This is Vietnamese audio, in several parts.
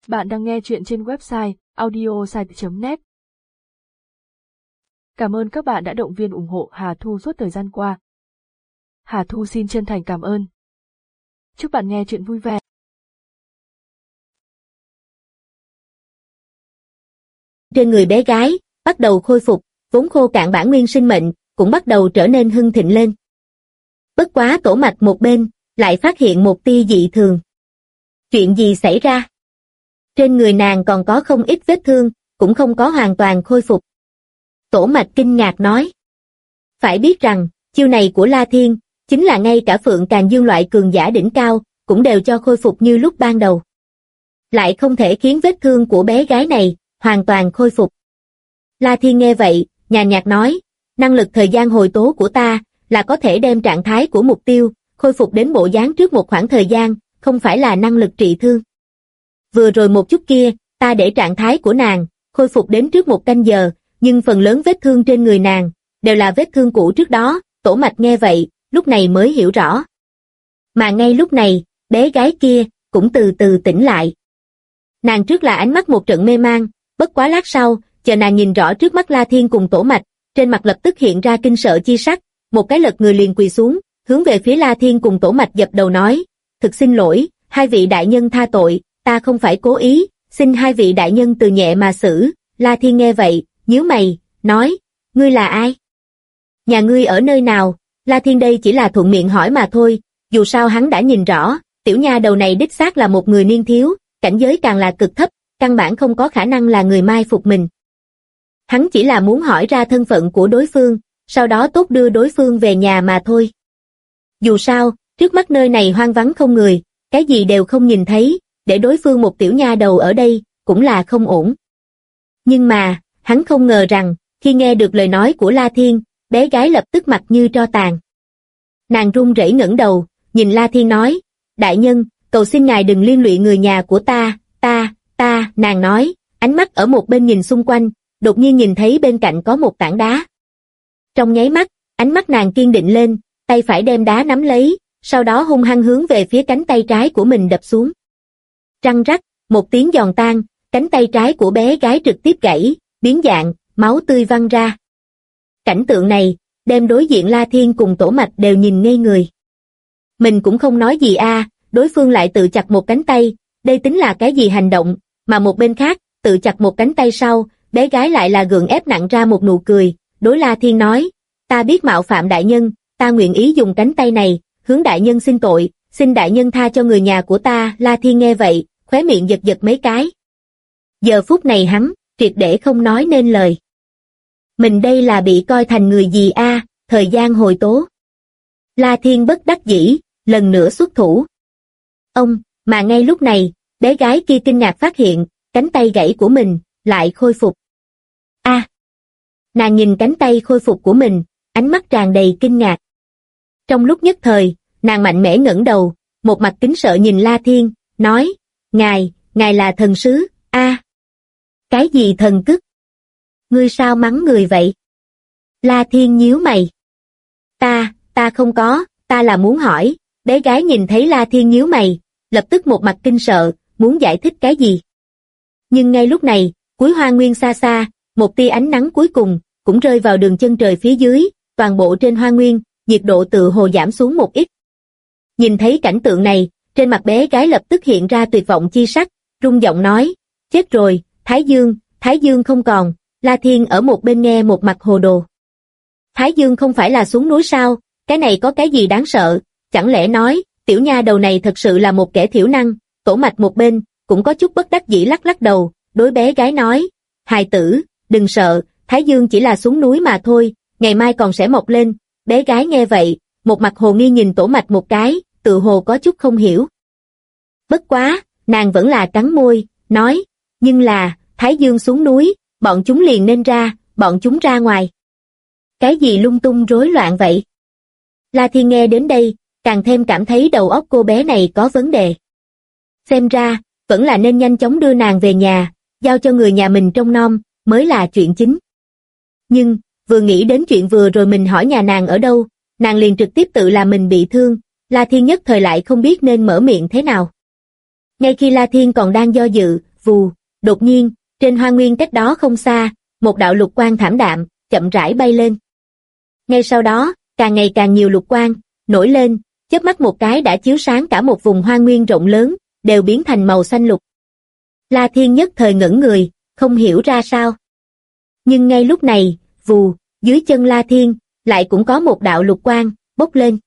Bạn đang nghe chuyện trên website audiosite.net. Cảm ơn các bạn đã động viên ủng hộ Hà Thu suốt thời gian qua. Hà Thu xin chân thành cảm ơn. Chúc bạn nghe chuyện vui vẻ. Trên người bé gái, bắt đầu khôi phục, vốn khô cạn bản nguyên sinh mệnh, cũng bắt đầu trở nên hưng thịnh lên. Bất quá tổ mạch một bên, lại phát hiện một tia dị thường. Chuyện gì xảy ra? Trên người nàng còn có không ít vết thương, cũng không có hoàn toàn khôi phục. Tổ mạch kinh ngạc nói. Phải biết rằng, chiêu này của La Thiên, chính là ngay cả Phượng Càn Dương loại cường giả đỉnh cao, cũng đều cho khôi phục như lúc ban đầu. Lại không thể khiến vết thương của bé gái này, hoàn toàn khôi phục. La Thiên nghe vậy, nhàn nhạt nói, năng lực thời gian hồi tố của ta, là có thể đem trạng thái của mục tiêu, khôi phục đến bộ dáng trước một khoảng thời gian, không phải là năng lực trị thương. Vừa rồi một chút kia, ta để trạng thái của nàng, khôi phục đến trước 1 canh giờ, nhưng phần lớn vết thương trên người nàng, đều là vết thương cũ trước đó, tổ mạch nghe vậy, lúc này mới hiểu rõ. Mà ngay lúc này, bé gái kia, cũng từ từ tỉnh lại. Nàng trước là ánh mắt một trận mê mang, bất quá lát sau, chờ nàng nhìn rõ trước mắt La Thiên cùng tổ mạch, trên mặt lập tức hiện ra kinh sợ chi sắc, một cái lật người liền quỳ xuống, hướng về phía La Thiên cùng tổ mạch dập đầu nói, thực xin lỗi, hai vị đại nhân tha tội, ta không phải cố ý, xin hai vị đại nhân từ nhẹ mà xử. La Thiên nghe vậy, nhíu mày, nói, ngươi là ai? Nhà ngươi ở nơi nào? La Thiên đây chỉ là thuận miệng hỏi mà thôi, dù sao hắn đã nhìn rõ, tiểu nha đầu này đích xác là một người niên thiếu, cảnh giới càng là cực thấp, căn bản không có khả năng là người mai phục mình. Hắn chỉ là muốn hỏi ra thân phận của đối phương, sau đó tốt đưa đối phương về nhà mà thôi. Dù sao, trước mắt nơi này hoang vắng không người, cái gì đều không nhìn thấy, để đối phương một tiểu nha đầu ở đây, cũng là không ổn. Nhưng mà, hắn không ngờ rằng, khi nghe được lời nói của La Thiên, bé gái lập tức mặt như tro tàn. Nàng run rẩy ngẩng đầu, nhìn La Thiên nói, đại nhân, cầu xin ngài đừng liên lụy người nhà của ta, nàng nói, ánh mắt ở một bên nhìn xung quanh, đột nhiên nhìn thấy bên cạnh có một tảng đá. Trong nháy mắt, ánh mắt nàng kiên định lên, tay phải đem đá nắm lấy, sau đó hung hăng hướng về phía cánh tay trái của mình đập xuống. Răng rắc, một tiếng giòn tan, cánh tay trái của bé gái trực tiếp gãy, biến dạng, máu tươi văng ra. Cảnh tượng này, đem đối diện La Thiên cùng tổ mạch đều nhìn ngây người. Mình cũng không nói gì đối phương lại tự chặt một cánh tay, đây tính là cái gì hành động, mà một bên khác, tự chặt một cánh tay sau, bé gái lại là gượng ép nặng ra một nụ cười, đối La Thiên nói, ta biết mạo phạm đại nhân, ta nguyện ý dùng cánh tay này, hướng đại nhân xin tội, xin đại nhân tha cho người nhà của ta. La Thiên nghe vậy, khóe miệng giật giật mấy cái. Giờ phút này hắn, triệt để không nói nên lời. Mình đây là bị coi thành người gì thời gian hồi tố. La Thiên bất đắc dĩ, lần nữa xuất thủ. Mà ngay lúc này, bé gái kia kinh ngạc phát hiện, cánh tay gãy của mình, lại khôi phục. Nàng nhìn cánh tay khôi phục của mình, ánh mắt tràn đầy kinh ngạc. Trong lúc nhất thời, nàng mạnh mẽ ngẩng đầu, một mặt kính sợ nhìn La Thiên, nói, ngài là thần sứ, Cái gì thần tức? Ngươi sao mắng người vậy? La Thiên nhíu mày. Ta không có, ta là muốn hỏi. Bé gái nhìn thấy La Thiên nhíu mày, lập tức một mặt kinh sợ, muốn giải thích cái gì. Nhưng ngay lúc này, cuối hoa nguyên xa xa, một tia ánh nắng cuối cùng, cũng rơi vào đường chân trời phía dưới, toàn bộ trên hoa nguyên, nhiệt độ tự hồ giảm xuống một ít. Nhìn thấy cảnh tượng này, trên mặt bé gái lập tức hiện ra tuyệt vọng chi sắc, run giọng nói, chết rồi, Thái Dương không còn. La Thiên ở một bên nghe một mặt hồ đồ. Thái Dương không phải là xuống núi sao, cái này có cái gì đáng sợ, chẳng lẽ nói, tiểu nha đầu này thật sự là một kẻ thiểu năng. Tổ mạch một bên, cũng có chút bất đắc dĩ lắc đầu, đối bé gái nói, hài tử, đừng sợ, Thái Dương chỉ là xuống núi mà thôi, ngày mai còn sẽ mọc lên. Bé gái nghe vậy, một mặt hồ nghi nhìn tổ mạch một cái, tự hồ có chút không hiểu. Bất quá, nàng vẫn là cắn môi, nói, nhưng là, Thái Dương xuống núi, bọn chúng liền nên ra, bọn chúng ra ngoài. Cái gì lung tung rối loạn vậy? La Thiên nghe đến đây, càng thêm cảm thấy đầu óc cô bé này có vấn đề. Xem ra, vẫn là nên nhanh chóng đưa nàng về nhà, giao cho người nhà mình trông nom, mới là chuyện chính. Nhưng, vừa nghĩ đến chuyện vừa rồi mình hỏi nhà nàng ở đâu, nàng liền trực tiếp tự làm mình bị thương, La Thiên nhất thời lại không biết nên mở miệng thế nào. Ngay khi La Thiên còn đang do dự, Vù, đột nhiên, trên hoa nguyên cách đó không xa, một đạo lục quang thảm đạm, chậm rãi bay lên. Ngay sau đó, càng ngày càng nhiều lục quang nổi lên, chớp mắt một cái đã chiếu sáng cả một vùng hoa nguyên rộng lớn, đều biến thành màu xanh lục. La Thiên nhất thời ngẩn người, không hiểu ra sao. Nhưng ngay lúc này, vù, dưới chân La Thiên, lại cũng có một đạo lục quang bốc lên.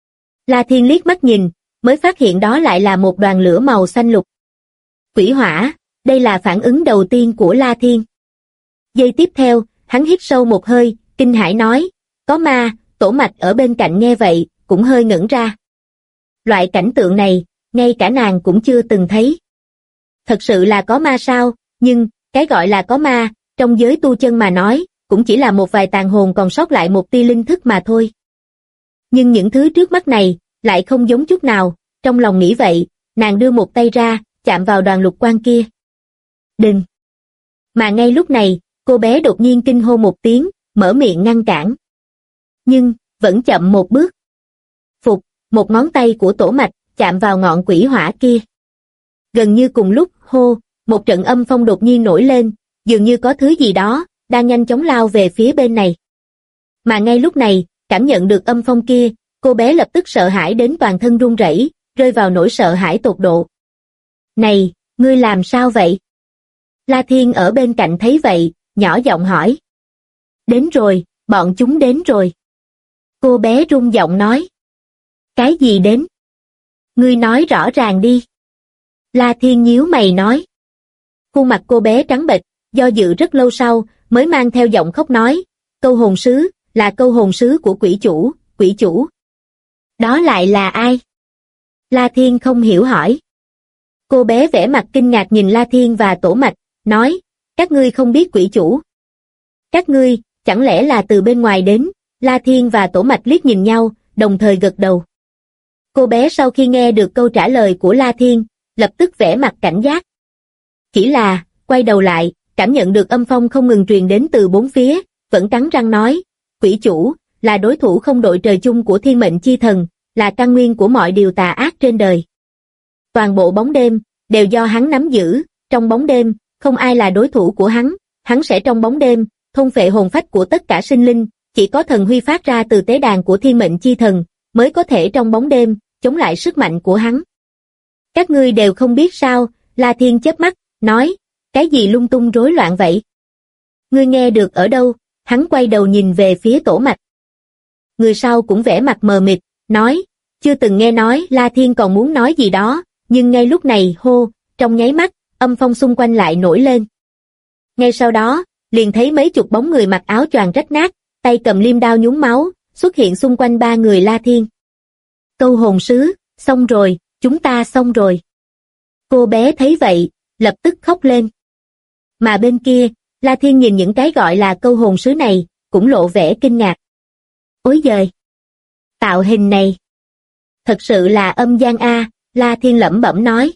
La Thiên liếc mắt nhìn, mới phát hiện đó lại là một đoàn lửa màu xanh lục. Quỷ hỏa, đây là phản ứng đầu tiên của La Thiên. Giây tiếp theo, hắn hít sâu một hơi, kinh hãi nói, có ma. Tổ Mạch ở bên cạnh nghe vậy, cũng hơi ngẩn ra. Loại cảnh tượng này, ngay cả nàng cũng chưa từng thấy. Thật sự là có ma sao? Nhưng, cái gọi là có ma, trong giới tu chân mà nói, cũng chỉ là một vài tàn hồn còn sót lại một tia linh thức mà thôi. Nhưng những thứ trước mắt này, lại không giống chút nào, trong lòng nghĩ vậy, nàng đưa một tay ra, chạm vào đoàn lục quang kia. Đừng! Mà ngay lúc này, cô bé đột nhiên kinh hô một tiếng, mở miệng ngăn cản. Nhưng, vẫn chậm một bước. Phục, một ngón tay của Tổ Mạch, chạm vào ngọn quỷ hỏa kia. Gần như cùng lúc, hô, một trận âm phong đột nhiên nổi lên, dường như có thứ gì đó, đang nhanh chóng lao về phía bên này. Mà ngay lúc này, cảm nhận được âm phong kia, cô bé lập tức sợ hãi đến toàn thân run rẩy, rơi vào nỗi sợ hãi tột độ. Này, ngươi làm sao vậy? La Thiên ở bên cạnh thấy vậy, nhỏ giọng hỏi. Đến rồi, bọn chúng đến rồi. Cô bé run giọng nói. Cái gì đến? Ngươi nói rõ ràng đi. La Thiên nhíu mày nói. Khuôn mặt cô bé trắng bệch, do dự rất lâu sau, mới mang theo giọng khóc nói. Câu hồn sứ, là câu hồn sứ của quỷ chủ, quỷ chủ. Đó lại là ai? La Thiên không hiểu hỏi. Cô bé vẻ mặt kinh ngạc nhìn La Thiên và Tổ Mạch, nói, các ngươi không biết quỷ chủ. Các ngươi, chẳng lẽ là từ bên ngoài đến? La Thiên và Tổ Mạch liếc nhìn nhau, đồng thời gật đầu. Cô bé sau khi nghe được câu trả lời của La Thiên, lập tức vẻ mặt cảnh giác. Chỉ là, quay đầu lại, cảm nhận được âm phong không ngừng truyền đến từ bốn phía, vẫn cắn răng nói, quỷ chủ, là đối thủ không đội trời chung của thiên mệnh chi thần, là căn nguyên của mọi điều tà ác trên đời. Toàn bộ bóng đêm, đều do hắn nắm giữ, trong bóng đêm, không ai là đối thủ của hắn sẽ trong bóng đêm, thôn phệ hồn phách của tất cả sinh linh, chỉ có thần huy phát ra từ tế đàn của thiên mệnh chi thần, mới có thể trong bóng đêm, chống lại sức mạnh của hắn. Các ngươi đều không biết sao? La Thiên chớp mắt, nói, cái gì lung tung rối loạn vậy? Ngươi nghe được ở đâu? Hắn quay đầu nhìn về phía Tổ Mạch. Người sau cũng vẻ mặt mờ mịt, nói, chưa từng nghe nói. La Thiên còn muốn nói gì đó, nhưng ngay lúc này, hô, trong nháy mắt, âm phong xung quanh lại nổi lên. Ngay sau đó, liền thấy mấy chục bóng người mặc áo choàng rách nát, tay cầm liêm đao nhúng máu, xuất hiện xung quanh ba người La Thiên. Câu hồn sứ, xong rồi, chúng ta xong rồi. Cô bé thấy vậy, lập tức khóc lên. Mà bên kia, La Thiên nhìn những cái gọi là câu hồn sứ này, cũng lộ vẻ kinh ngạc. Ối giời! Tạo hình này! Thật sự là âm gian a, La Thiên lẩm bẩm nói.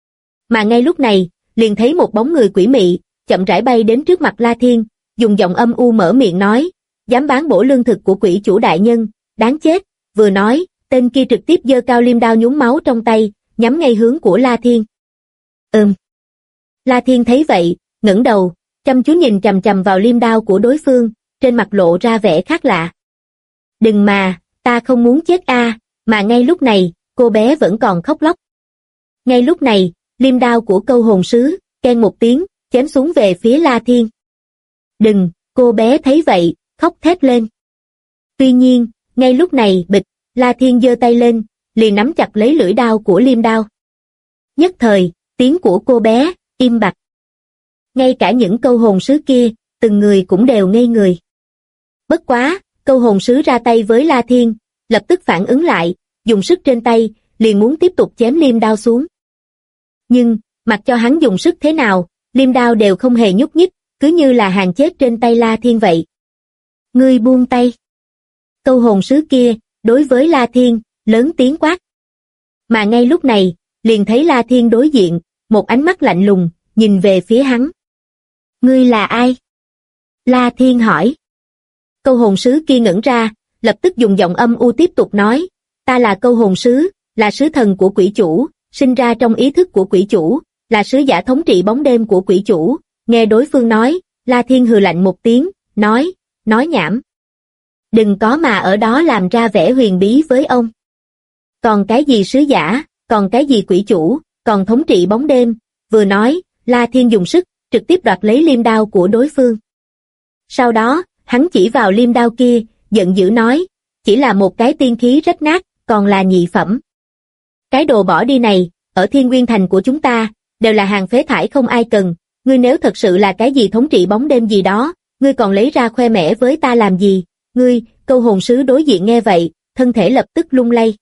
Mà ngay lúc này, liền thấy một bóng người quỷ mị, chậm rãi bay đến trước mặt La Thiên, dùng giọng âm u mở miệng nói, dám bán bổ lương thực của quỷ chủ đại nhân, đáng chết, vừa nói, tên kia trực tiếp giơ cao liêm đao nhúng máu trong tay, nhắm ngay hướng của La Thiên. La Thiên thấy vậy, ngẩng đầu, chăm chú nhìn chằm chằm vào liêm đao của đối phương, trên mặt lộ ra vẻ khác lạ. Đừng mà, ta không muốn chết a, mà ngay lúc này, cô bé vẫn còn khóc lóc. Ngay lúc này, liêm đao của câu hồn sứ, keng một tiếng, chém xuống về phía La Thiên. Đừng, cô bé thấy vậy, khóc thét lên. Tuy nhiên, ngay lúc này, bịch, La Thiên giơ tay lên, liền nắm chặt lấy lưỡi đao của liêm đao. Nhất thời, tiếng của cô bé, im bặt. Ngay cả những câu hồn sứ kia, từng người cũng đều ngây người. Bất quá, câu hồn sứ ra tay với La Thiên, lập tức phản ứng lại, dùng sức trên tay, liền muốn tiếp tục chém liêm đao xuống. Nhưng, mặc cho hắn dùng sức thế nào, liêm đao đều không hề nhúc nhích, cứ như là hàng chết trên tay La Thiên vậy. Ngươi buông tay. Câu hồn sứ kia, đối với La Thiên, lớn tiếng quát. Mà ngay lúc này, liền thấy La Thiên đối diện, một ánh mắt lạnh lùng, nhìn về phía hắn. Ngươi là ai? La Thiên hỏi. Câu hồn sứ kia ngẩn ra, lập tức dùng giọng âm u tiếp tục nói, ta là câu hồn sứ, là sứ thần của quỷ chủ, sinh ra trong ý thức của quỷ chủ, là sứ giả thống trị bóng đêm của quỷ chủ. Nghe đối phương nói, La Thiên hừ lạnh một tiếng, nói nhảm. Đừng có mà ở đó làm ra vẻ huyền bí với ông. Còn cái gì sứ giả, còn cái gì quỷ chủ, còn thống trị bóng đêm, vừa nói, La Thiên dùng sức, trực tiếp đoạt lấy liêm đao của đối phương. Sau đó, hắn chỉ vào liêm đao kia, giận dữ nói, chỉ là một cái tiên khí rách nát, còn là nhị phẩm. Cái đồ bỏ đi này, ở Thiên Nguyên Thành của chúng ta, đều là hàng phế thải không ai cần, ngươi nếu thật sự là cái gì thống trị bóng đêm gì đó, ngươi còn lấy ra khoe mẽ với ta làm gì, ngươi, câu hồn sứ đối diện nghe vậy, thân thể lập tức lung lay.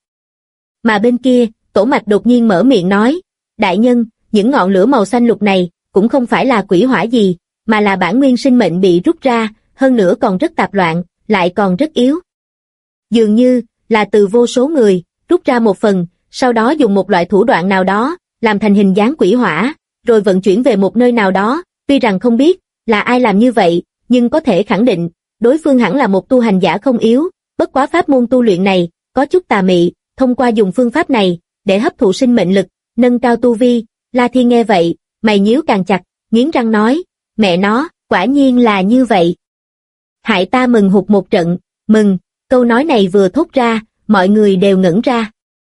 Mà bên kia, Tổ Mạch đột nhiên mở miệng nói, đại nhân, những ngọn lửa màu xanh lục này, cũng không phải là quỷ hỏa gì, mà là bản nguyên sinh mệnh bị rút ra, hơn nữa còn rất tạp loạn, lại còn rất yếu. Dường như, là từ vô số người, rút ra một phần, sau đó dùng một loại thủ đoạn nào đó, làm thành hình dáng quỷ hỏa, rồi vận chuyển về một nơi nào đó, tuy rằng không biết là ai làm như vậy, nhưng có thể khẳng định, đối phương hẳn là một tu hành giả không yếu, bất quá pháp môn tu luyện này, có chút tà mị, thông qua dùng phương pháp này, để hấp thụ sinh mệnh lực, nâng cao tu vi. La Thiên nghe vậy, mày nhíu càng chặt, nghiến răng nói, mẹ nó, quả nhiên là như vậy. Hại ta mừng hụt một trận, mừng, câu nói này vừa thốt ra, mọi người đều ngẩn ra.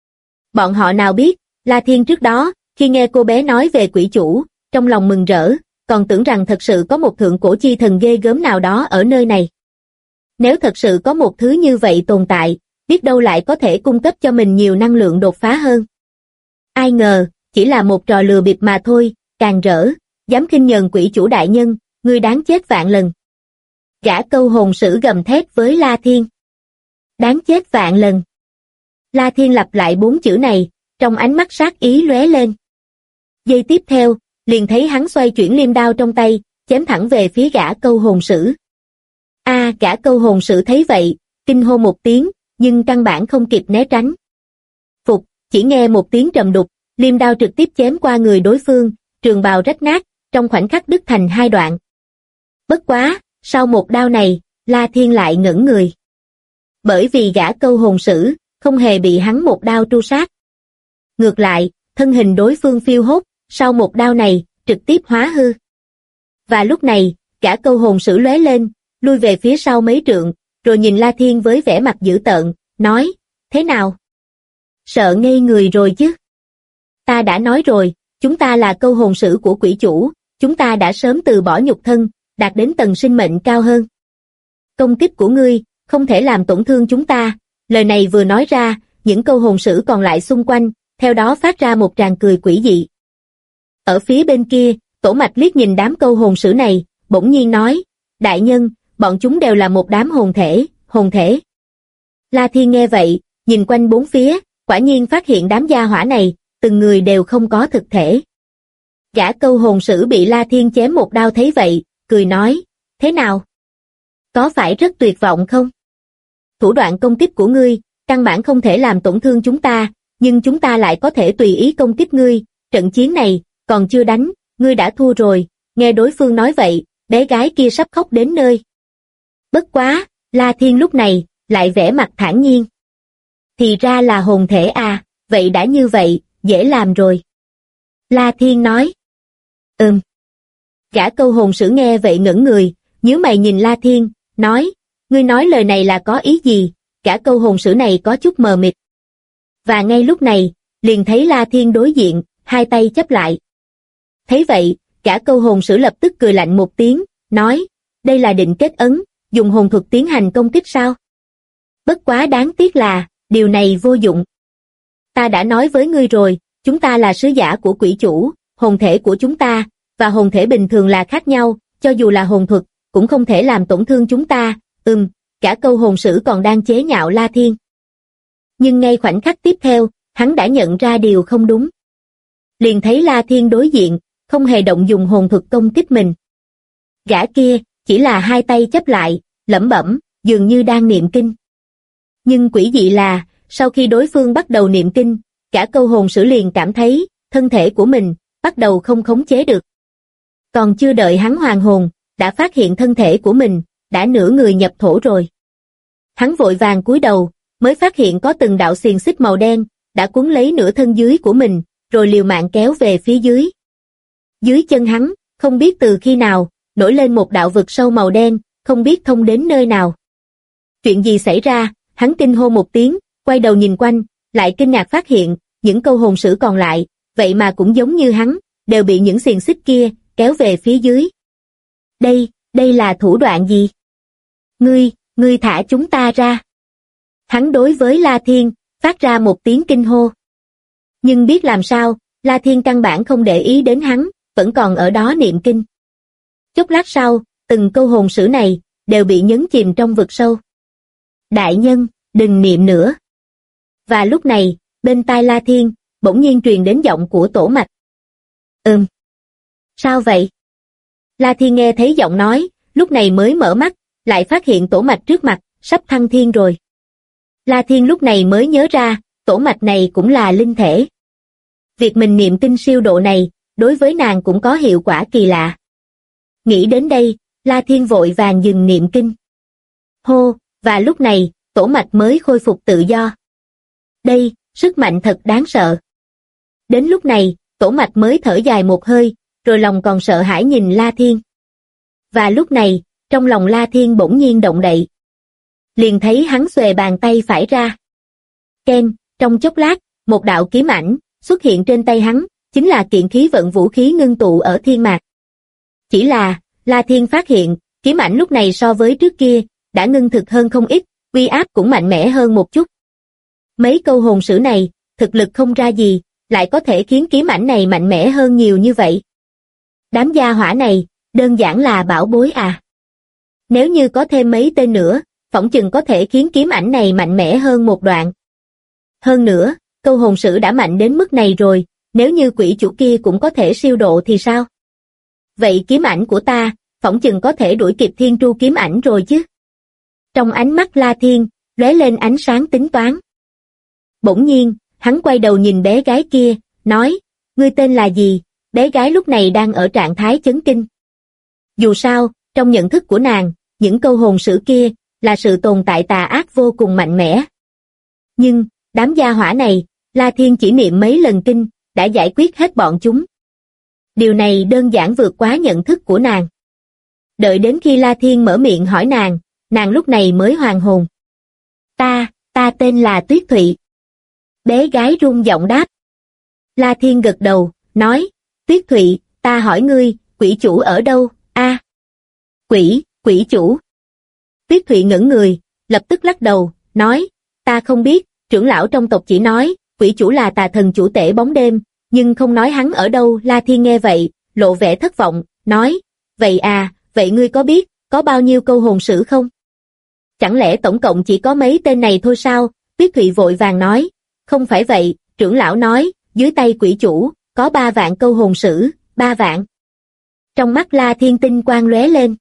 Bọn họ nào biết, La Thiên trước đó, khi nghe cô bé nói về quỷ chủ, trong lòng mừng rỡ, còn tưởng rằng thật sự có một thượng cổ chi thần ghê gớm nào đó ở nơi này. Nếu thật sự có một thứ như vậy tồn tại, biết đâu lại có thể cung cấp cho mình nhiều năng lượng đột phá hơn. Ai ngờ, chỉ là một trò lừa bịp mà thôi, càng rỡ, dám khinh nhờn quỷ chủ đại nhân, ngươi đáng chết vạn lần. Gã câu hồn sử gầm thét với La Thiên. Đáng chết vạn lần. La Thiên lặp lại 4 chữ này, trong ánh mắt sát ý lóe lên. Giây tiếp theo, liền thấy hắn xoay chuyển liêm đao trong tay, chém thẳng về phía gã câu hồn sử. Gã câu hồn sử thấy vậy, kinh hô một tiếng, nhưng căn bản không kịp né tránh. Phục, chỉ nghe một tiếng trầm đục, liêm đao trực tiếp chém qua người đối phương, trường bào rách nát, trong khoảnh khắc đứt thành 2 đoạn. Bất quá, sau một đao này, La Thiên lại ngẩn người. Bởi vì gã câu hồn sử, không hề bị hắn một đao tru sát. Ngược lại, thân hình đối phương phiêu hốt, sau một đao này, trực tiếp hóa hư. Và lúc này, gã câu hồn sử lóe lên, lui về phía sau mấy trượng, rồi nhìn La Thiên với vẻ mặt dữ tợn, nói, thế nào? Sợ ngây người rồi chứ? Ta đã nói rồi, chúng ta là câu hồn sử của quỷ chủ, chúng ta đã sớm từ bỏ nhục thân, đạt đến tầng sinh mệnh cao hơn. Công kích của ngươi, không thể làm tổn thương chúng ta. Lời này vừa nói ra, những câu hồn sử còn lại xung quanh, theo đó phát ra một tràng cười quỷ dị. Ở phía bên kia, Tổ Mạch liếc nhìn đám câu hồn sử này, bỗng nhiên nói, đại nhân, bọn chúng đều là một đám hồn thể. La Thiên nghe vậy, nhìn quanh bốn phía, quả nhiên phát hiện đám gia hỏa này, từng người đều không có thực thể. Gã câu hồn sử bị La Thiên chém một đao thấy vậy, cười nói, thế nào? Có phải rất tuyệt vọng không? Thủ đoạn công kích của ngươi, căn bản không thể làm tổn thương chúng ta, nhưng chúng ta lại có thể tùy ý công kích ngươi, trận chiến này, còn chưa đánh, ngươi đã thua rồi. Nghe đối phương nói vậy, bé gái kia sắp khóc đến nơi. Bất quá, La Thiên lúc này, lại vẻ mặt thản nhiên. Thì ra là hồn thể à, vậy đã như vậy, dễ làm rồi. La Thiên nói. Gã câu hồn sử nghe vậy ngẩn người, nhíu mày nhìn La Thiên, nói, ngươi nói lời này là có ý gì? Gã câu hồn sử này có chút mờ mịt. Và ngay lúc này, liền thấy La Thiên đối diện, hai tay chắp lại. Thấy vậy, gã câu hồn sử lập tức cười lạnh một tiếng, nói, đây là định kết ấn, dùng hồn thuật tiến hành công kích sao? Bất quá đáng tiếc là, điều này vô dụng. Ta đã nói với ngươi rồi, chúng ta là sứ giả của quỷ chủ, hồn thể của chúng ta, và hồn thể bình thường là khác nhau, cho dù là hồn thuật, cũng không thể làm tổn thương chúng ta. Cả câu hồn sử còn đang chế nhạo La Thiên. Nhưng ngay khoảnh khắc tiếp theo, hắn đã nhận ra điều không đúng. Liền thấy La Thiên đối diện, không hề động dùng hồn thuật công kích mình. Gã kia, chỉ là hai tay chắp lại, lẩm bẩm, dường như đang niệm kinh. Nhưng quỷ dị là, sau khi đối phương bắt đầu niệm kinh, cả câu hồn sử liền cảm thấy, thân thể của mình, bắt đầu không khống chế được. Còn chưa đợi hắn hoàn hồn, đã phát hiện thân thể của mình, đã nửa người nhập thổ rồi. Hắn vội vàng cúi đầu, mới phát hiện có từng đạo xiềng xích màu đen, đã cuốn lấy nửa thân dưới của mình, rồi liều mạng kéo về phía dưới. Dưới chân hắn, không biết từ khi nào, nổi lên một đạo vực sâu màu đen, không biết thông đến nơi nào. Chuyện gì xảy ra? Hắn kinh hô một tiếng, quay đầu nhìn quanh, lại kinh ngạc phát hiện, những câu hồn sử còn lại, vậy mà cũng giống như hắn, đều bị những xiềng xích kia, kéo về phía dưới. Đây là thủ đoạn gì? Ngươi thả chúng ta ra. Hắn đối với La Thiên, phát ra một tiếng kinh hô. Nhưng biết làm sao, La Thiên căn bản không để ý đến hắn, vẫn còn ở đó niệm kinh. Chốc lát sau, từng câu hồn sử này, đều bị nhấn chìm trong vực sâu. Đại nhân, đừng niệm nữa. Và lúc này, bên tai La Thiên, bỗng nhiên truyền đến giọng của Tổ Mạch. Sao vậy? La Thiên nghe thấy giọng nói, lúc này mới mở mắt, lại phát hiện Tổ Mạch trước mặt, sắp thăng thiên rồi. La Thiên lúc này mới nhớ ra, Tổ Mạch này cũng là linh thể. Việc mình niệm kinh siêu độ này, đối với nàng cũng có hiệu quả kỳ lạ. Nghĩ đến đây, La Thiên vội vàng dừng niệm kinh. Hô, và lúc này, Tổ Mạch mới khôi phục tự do. Đây, sức mạnh thật đáng sợ. Đến lúc này, Tổ Mạch mới thở dài một hơi, rồi lòng còn sợ hãi nhìn La Thiên. Và lúc này, trong lòng La Thiên bỗng nhiên động đậy. Liền thấy hắn xuề bàn tay phải ra. Ken, trong chốc lát, một đạo kiếm ảnh xuất hiện trên tay hắn, chính là kiện khí vận vũ khí ngưng tụ ở thiên mạc. Chỉ là, La Thiên phát hiện, kiếm ảnh lúc này so với trước kia, đã ngưng thực hơn không ít, uy áp cũng mạnh mẽ hơn một chút. Mấy câu hồn sử này, thực lực không ra gì, lại có thể khiến kiếm ảnh này mạnh mẽ hơn nhiều như vậy. Đám gia hỏa này, đơn giản là bảo bối à. Nếu như có thêm mấy tên nữa, phỏng chừng có thể khiến kiếm ảnh này mạnh mẽ hơn một đoạn. Hơn nữa, câu hồn sử đã mạnh đến mức này rồi, nếu như quỷ chủ kia cũng có thể siêu độ thì sao? Vậy kiếm ảnh của ta, phỏng chừng có thể đuổi kịp thiên tru kiếm ảnh rồi chứ? Trong ánh mắt La Thiên, lóe lên ánh sáng tính toán. Bỗng nhiên, hắn quay đầu nhìn bé gái kia, nói, ngươi tên là gì? Bé gái lúc này đang ở trạng thái chấn kinh. Dù sao, trong nhận thức của nàng, những câu hồn sử kia, là sự tồn tại tà ác vô cùng mạnh mẽ. Nhưng, đám gia hỏa này, La Thiên chỉ niệm mấy lần kinh, đã giải quyết hết bọn chúng. Điều này đơn giản vượt quá nhận thức của nàng. Đợi đến khi La Thiên mở miệng hỏi nàng lúc này mới hoàn hồn. Ta tên là Tuyết Thụy. Bé gái run giọng đáp. La Thiên gật đầu, nói, Tuyết Thụy, ta hỏi ngươi, quỷ chủ ở đâu? A. Quỷ chủ. Tuyết Thụy ngẩn người, lập tức lắc đầu, nói, ta không biết, trưởng lão trong tộc chỉ nói, quỷ chủ là tà thần chủ tể bóng đêm, nhưng không nói hắn ở đâu. La Thiên nghe vậy, lộ vẻ thất vọng, nói, vậy à, vậy ngươi có biết, có bao nhiêu câu hồn sử không? Chẳng lẽ tổng cộng chỉ có mấy tên này thôi sao? Tuyết Thụy vội vàng nói, không phải vậy, trưởng lão nói, dưới tay quỷ chủ, có 3 vạn câu hồn sử, 3 vạn. Trong mắt La Thiên tinh quang lóe lên.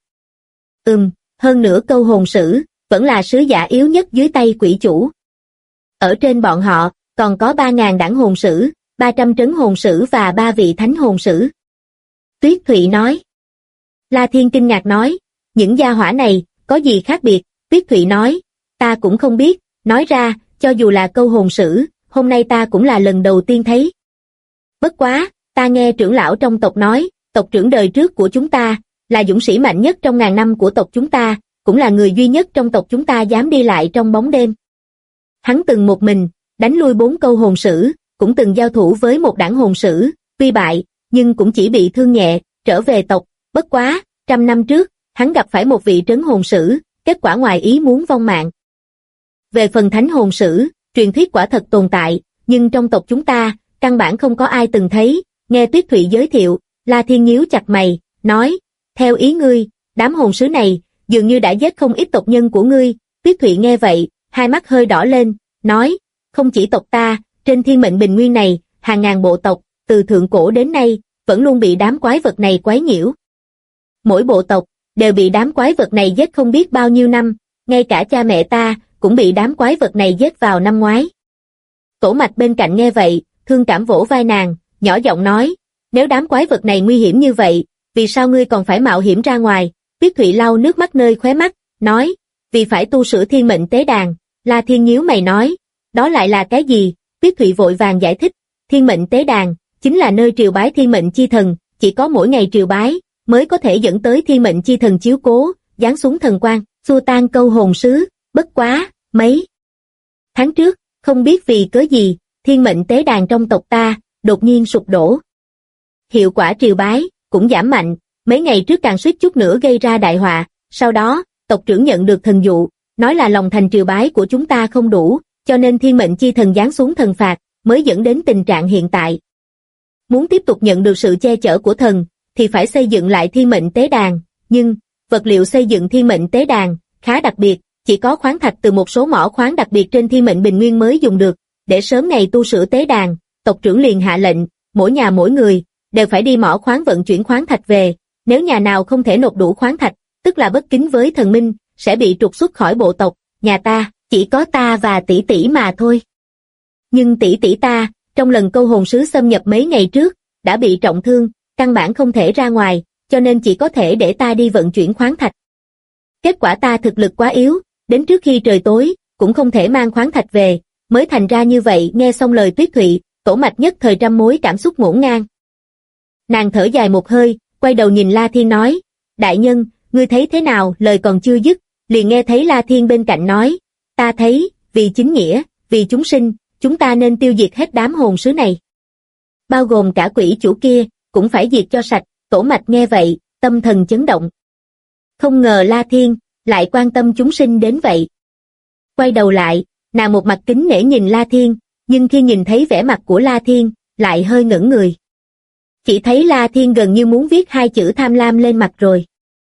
Hơn nữa câu hồn sử, vẫn là sứ giả yếu nhất dưới tay quỷ chủ. Ở trên bọn họ, còn có 3.000 đảng hồn sử, 300 trấn hồn sử và 3 vị thánh hồn sử. Tuyết Thụy nói. La Thiên kinh ngạc nói, những gia hỏa này, có gì khác biệt? Tuyết Thụy nói, ta cũng không biết, nói ra, cho dù là câu hồn sử, hôm nay ta cũng là lần đầu tiên thấy. Bất quá, ta nghe trưởng lão trong tộc nói, tộc trưởng đời trước của chúng ta, là dũng sĩ mạnh nhất trong ngàn năm của tộc chúng ta, cũng là người duy nhất trong tộc chúng ta dám đi lại trong bóng đêm. Hắn từng một mình, đánh lui 4 câu hồn sử, cũng từng giao thủ với một đảng hồn sử, tuy bại, nhưng cũng chỉ bị thương nhẹ, trở về tộc. Bất quá, 100 năm trước, hắn gặp phải một vị trấn hồn sử, kết quả ngoài ý muốn vong mạng. Về phần thánh hồn sử, truyền thuyết quả thật tồn tại, nhưng trong tộc chúng ta, căn bản không có ai từng thấy. Nghe Tuyết Thụy giới thiệu, La Thiên nhíu chặt mày, nói, theo ý ngươi, đám hồn sứ này, dường như đã giết không ít tộc nhân của ngươi. Tuyết Thụy nghe vậy, hai mắt hơi đỏ lên, nói, không chỉ tộc ta, trên thiên mệnh bình nguyên này, hàng ngàn bộ tộc, từ thượng cổ đến nay, vẫn luôn bị đám quái vật này quấy nhiễu. Mỗi bộ tộc, đều bị đám quái vật này giết không biết bao nhiêu năm, ngay cả cha mẹ ta, cũng bị đám quái vật này giết vào năm ngoái. Tổ Mạch bên cạnh nghe vậy, thương cảm vỗ vai nàng, nhỏ giọng nói, nếu đám quái vật này nguy hiểm như vậy, vì sao ngươi còn phải mạo hiểm ra ngoài? Tuyết Thụy lau nước mắt nơi khóe mắt, nói, vì phải tu sửa thiên mệnh tế đàn. La Thiên nhíu mày nói, đó lại là cái gì? Tuyết Thụy vội vàng giải thích, thiên mệnh tế đàn, chính là nơi triều bái thiên mệnh chi thần, chỉ có mỗi ngày triều bái, mới có thể dẫn tới thiên mệnh chi thần chiếu cố, giáng xuống thần quang, xua tan câu hồn sứ, bất quá, mấy tháng trước, không biết vì cớ gì, thiên mệnh tế đàn trong tộc ta, đột nhiên sụp đổ. Hiệu quả triều bái, cũng giảm mạnh, mấy ngày trước càng suýt chút nữa gây ra đại họa, sau đó, tộc trưởng nhận được thần dụ, nói là lòng thành triều bái của chúng ta không đủ, cho nên thiên mệnh chi thần giáng xuống thần phạt, mới dẫn đến tình trạng hiện tại. Muốn tiếp tục nhận được sự che chở của thần, thì phải xây dựng lại thiên mệnh tế đàn, nhưng, vật liệu xây dựng thiên mệnh tế đàn, khá đặc biệt, chỉ có khoáng thạch từ một số mỏ khoáng đặc biệt trên thiên mệnh bình nguyên mới dùng được, để sớm ngày tu sửa tế đàn, tộc trưởng liền hạ lệnh, mỗi nhà mỗi người, đều phải đi mỏ khoáng vận chuyển khoáng thạch về, nếu nhà nào không thể nộp đủ khoáng thạch, tức là bất kính với thần minh, sẽ bị trục xuất khỏi bộ tộc, nhà ta, chỉ có ta và tỷ tỷ mà thôi. Nhưng tỷ tỷ ta, trong lần câu hồn sứ xâm nhập mấy ngày trước, đã bị trọng thương, căn bản không thể ra ngoài, cho nên chỉ có thể để ta đi vận chuyển khoáng thạch. Kết quả ta thực lực quá yếu, đến trước khi trời tối, cũng không thể mang khoáng thạch về, mới thành ra như vậy. Nghe xong lời Tuyết Thụy, Tổ Mạch nhất thời trăm mối cảm xúc ngổn ngang. Nàng thở dài một hơi, quay đầu nhìn La Thiên nói, đại nhân, ngươi thấy thế nào? Lời còn chưa dứt, liền nghe thấy La Thiên bên cạnh nói, ta thấy, vì chính nghĩa, vì chúng sinh, chúng ta nên tiêu diệt hết đám hồn sứ này. Bao gồm cả quỷ chủ kia, cũng phải diệt cho sạch. Tổ Mạch nghe vậy, tâm thần chấn động. Không ngờ La Thiên lại quan tâm chúng sinh đến vậy. Quay đầu lại, nàng một mặt kính nể nhìn La Thiên, nhưng khi nhìn thấy vẻ mặt của La Thiên, lại hơi ngẩn người. Chỉ thấy La Thiên gần như muốn viết hai chữ tham lam lên mặt rồi.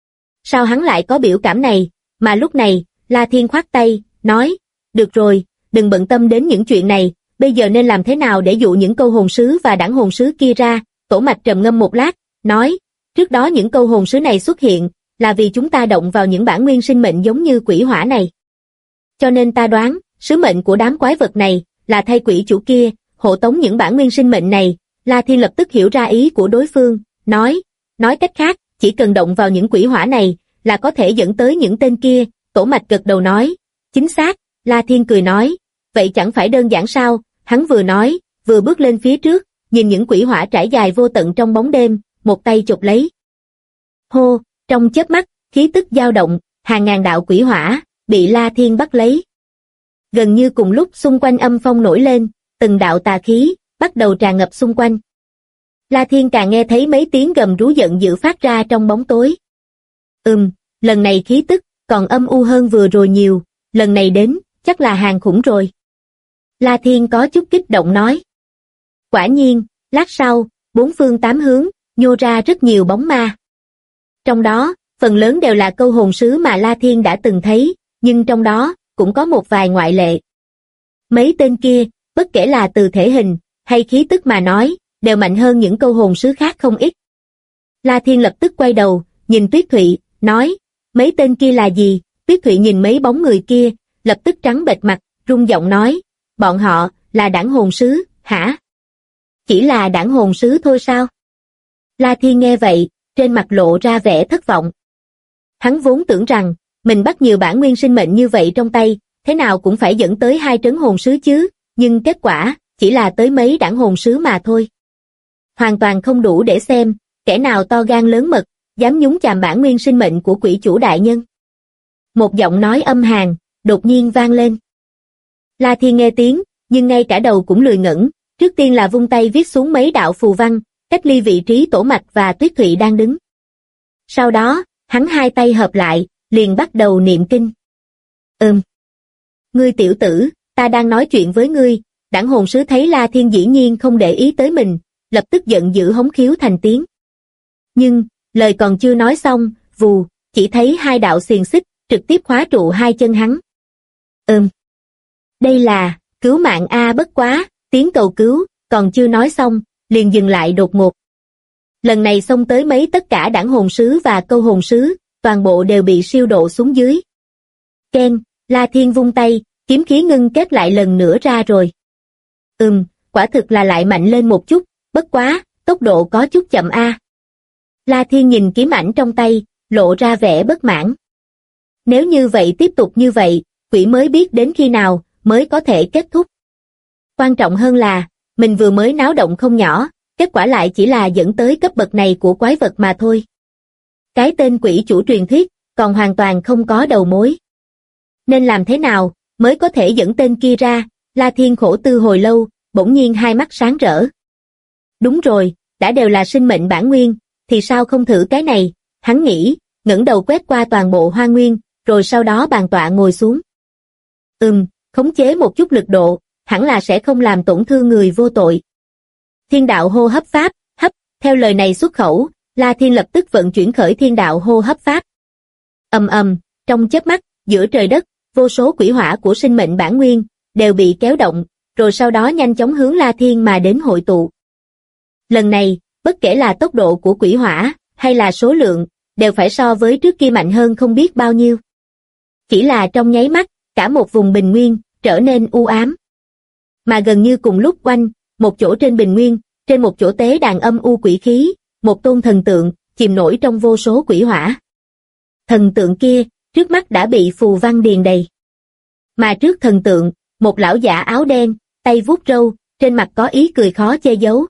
Sao hắn lại có biểu cảm này? Mà lúc này, La Thiên khoát tay, nói, được rồi, đừng bận tâm đến những chuyện này, bây giờ nên làm thế nào để dụ những câu hồn sứ và đảng hồn sứ kia ra? Tổ Mạch trầm ngâm một lát, nói, trước đó những câu hồn sứ này xuất hiện, là vì chúng ta động vào những bản nguyên sinh mệnh giống như quỷ hỏa này. Cho nên ta đoán, sứ mệnh của đám quái vật này, là thay quỷ chủ kia, hộ tống những bản nguyên sinh mệnh này. La Thiên lập tức hiểu ra ý của đối phương, nói cách khác, chỉ cần động vào những quỷ hỏa này, là có thể dẫn tới những tên kia. Tổ Mạch gật đầu nói, chính xác. La Thiên cười nói, vậy chẳng phải đơn giản sao? Hắn vừa nói, vừa bước lên phía trước, nhìn những quỷ hỏa trải dài vô tận trong bóng đêm, một tay chụp lấy. Hô, trong chớp mắt, khí tức dao động, hàng ngàn đạo quỷ hỏa bị La Thiên bắt lấy. Gần như cùng lúc xung quanh âm phong nổi lên, từng đạo tà khí bắt đầu tràn ngập xung quanh. La Thiên càng nghe thấy mấy tiếng gầm rú giận dữ phát ra trong bóng tối. Lần này khí tức còn âm u hơn vừa rồi nhiều, lần này đến, chắc là hàng khủng rồi. La Thiên có chút kích động nói. Quả nhiên, lát sau, bốn phương tám hướng, nhô ra rất nhiều bóng ma. Trong đó, phần lớn đều là câu hồn sứ mà La Thiên đã từng thấy, nhưng trong đó, cũng có một vài ngoại lệ. Mấy tên kia, bất kể là từ thể hình, hay khí tức mà nói, đều mạnh hơn những câu hồn sứ khác không ít. La Thiên lập tức quay đầu, nhìn Tuyết Thụy, nói, mấy tên kia là gì? Tuyết Thụy nhìn mấy bóng người kia, lập tức trắng bệch mặt, run giọng nói, bọn họ, là đảng hồn sứ, hả? Chỉ là đảng hồn sứ thôi sao? La Thiên nghe vậy, trên mặt lộ ra vẻ thất vọng. Hắn vốn tưởng rằng, mình bắt nhiều bản nguyên sinh mệnh như vậy trong tay, thế nào cũng phải dẫn tới 2 trấn hồn sứ chứ, nhưng kết quả, chỉ là tới mấy đảng hồn sứ mà thôi. Hoàn toàn không đủ để xem, kẻ nào to gan lớn mật, dám nhúng chàm bản nguyên sinh mệnh của quỷ chủ đại nhân. Một giọng nói âm hàn, đột nhiên vang lên. La Thiên nghe tiếng, nhưng ngay cả đầu cũng lười ngẩng, trước tiên là vung tay viết xuống mấy đạo phù văn, cách ly vị trí Tổ Mạch và Tuyết Thụy đang đứng. Sau đó, hắn hai tay hợp lại, liền bắt đầu niệm kinh. Ngươi tiểu tử, ta đang nói chuyện với ngươi. Đảng hồn sứ thấy La Thiên dĩ nhiên không để ý tới mình, lập tức giận dữ hống khiếu thành tiếng. Nhưng, lời còn chưa nói xong, vù, chỉ thấy 2 đạo xiềng xích, trực tiếp khóa trụ 2 chân hắn. Đây là, cứu mạng a. Bất quá, tiếng cầu cứu, còn chưa nói xong, liền dừng lại đột ngột. Lần này xông tới mấy tất cả đảng hồn sứ và câu hồn sứ, toàn bộ đều bị siêu độ xuống dưới. Ken, La Thiên vung tay, kiếm khí ngưng kết lại lần nữa ra rồi. Quả thực là lại mạnh lên một chút, bất quá, tốc độ có chút chậm a. La Thiên nhìn kiếm ảnh trong tay, lộ ra vẻ bất mãn. Nếu như vậy tiếp tục như vậy, quỷ mới biết đến khi nào mới có thể kết thúc. Quan trọng hơn là, mình vừa mới náo động không nhỏ, kết quả lại chỉ là dẫn tới cấp bậc này của quái vật mà thôi. Cái tên quỷ chủ truyền thuyết, còn hoàn toàn không có đầu mối. Nên làm thế nào mới có thể dẫn tên kia ra? La Thiên khổ tư hồi lâu, bỗng nhiên hai mắt sáng rỡ. Đúng rồi, đã đều là sinh mệnh bản nguyên, thì sao không thử cái này? Hắn nghĩ, ngẩng đầu quét qua toàn bộ hoa nguyên, rồi sau đó bàn tọa ngồi xuống. Khống chế một chút lực độ, hẳn là sẽ không làm tổn thương người vô tội. Thiên đạo hô hấp pháp, hấp, theo lời này xuất khẩu, La Thiên lập tức vận chuyển khởi thiên đạo hô hấp pháp. Trong chớp mắt, giữa trời đất, vô số quỷ hỏa của sinh mệnh bản nguyên, đều bị kéo động, rồi sau đó nhanh chóng hướng La Thiên mà đến hội tụ. Lần này, bất kể là tốc độ của quỷ hỏa, hay là số lượng, đều phải so với trước kia mạnh hơn không biết bao nhiêu. Chỉ là trong nháy mắt, cả một vùng bình nguyên, trở nên u ám. Mà gần như cùng lúc quanh, một chỗ trên bình nguyên, trên một chỗ tế đàn âm u quỷ khí, một tôn thần tượng, chìm nổi trong vô số quỷ hỏa. Thần tượng kia, trước mắt đã bị phù văn điền đầy. Mà trước thần tượng, một lão giả áo đen, tay vuốt râu, trên mặt có ý cười khó che giấu.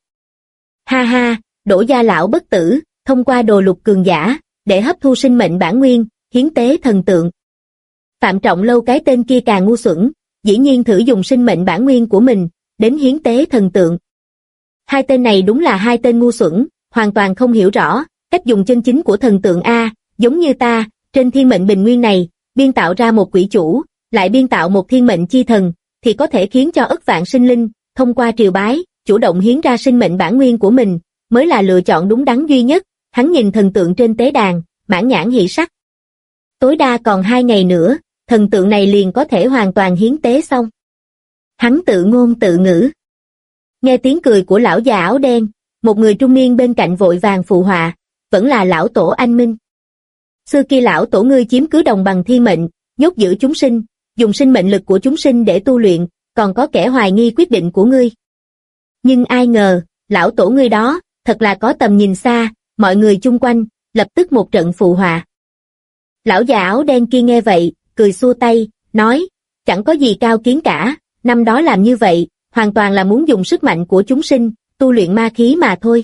Ha ha, Đỗ gia lão bất tử, thông qua đồ lục cường giả, để hấp thu sinh mệnh bản nguyên, hiến tế thần tượng. Phạm Trọng Lâu cái tên kia càng ngu xuẩn, dĩ nhiên thử dùng sinh mệnh bản nguyên của mình, đến hiến tế thần tượng. Hai tên này đúng là hai tên ngu xuẩn, hoàn toàn không hiểu rõ, cách dùng chân chính của thần tượng A, giống như ta, trên thiên mệnh bình nguyên này, biên tạo ra một quỷ chủ, lại biên tạo một thiên mệnh chi thần, thì có thể khiến cho ức vạn sinh linh, thông qua triều bái, chủ động hiến ra sinh mệnh bản nguyên của mình, mới là lựa chọn đúng đắn duy nhất. Hắn nhìn thần tượng trên tế đàn, mãn nhãn hỉ sắc. Tối đa còn 2 ngày nữa, thần tượng này liền có thể hoàn toàn hiến tế xong. Hắn tự ngôn tự ngữ. Nghe tiếng cười của lão già áo đen, một người trung niên bên cạnh vội vàng phụ họa, vẫn là lão tổ anh minh. Xưa kia lão tổ ngươi chiếm cứ đồng bằng thiên mệnh, nhốt giữ chúng sinh, dùng sinh mệnh lực của chúng sinh để tu luyện, còn có kẻ hoài nghi quyết định của ngươi. Nhưng ai ngờ, lão tổ ngươi đó, thật là có tầm nhìn xa, mọi người chung quanh, lập tức một trận phụ họa. Lão già áo đen kia nghe vậy, cười xua tay, nói, chẳng có gì cao kiến cả, năm đó làm như vậy, hoàn toàn là muốn dùng sức mạnh của chúng sinh, tu luyện ma khí mà thôi.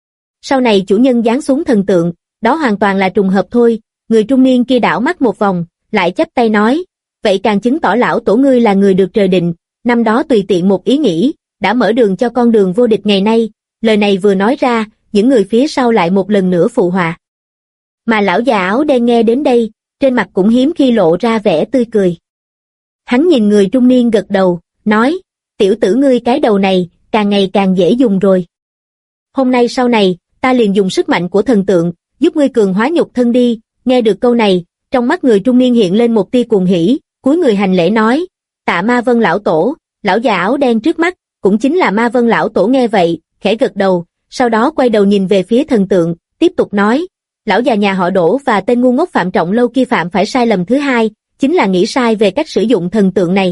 Sau này chủ nhân giáng xuống thần tượng, đó hoàn toàn là trùng hợp thôi. Người trung niên kia đảo mắt một vòng, lại chắp tay nói, vậy càng chứng tỏ lão tổ ngươi là người được trời định, năm đó tùy tiện một ý nghĩ, đã mở đường cho con đường vô địch ngày nay. Lời này vừa nói ra, những người phía sau lại một lần nữa phụ họa. Mà lão già áo đen nghe đến đây, trên mặt cũng hiếm khi lộ ra vẻ tươi cười. Hắn nhìn người trung niên gật đầu, nói, tiểu tử ngươi cái đầu này, càng ngày càng dễ dùng rồi. Hôm nay sau này, ta liền dùng sức mạnh của thần tượng, giúp ngươi cường hóa nhục thân đi. Nghe được câu này, trong mắt người trung niên hiện lên một tia cuồng hỉ, cúi người hành lễ nói, tạ Ma Vân lão tổ. Lão già áo đen trước mắt, cũng chính là Ma Vân lão tổ nghe vậy, khẽ gật đầu, sau đó quay đầu nhìn về phía thần tượng, tiếp tục nói, lão già nhà họ Đỗ và tên ngu ngốc Phạm Trọng Lâu kia phạm phải sai lầm thứ hai, chính là nghĩ sai về cách sử dụng thần tượng này.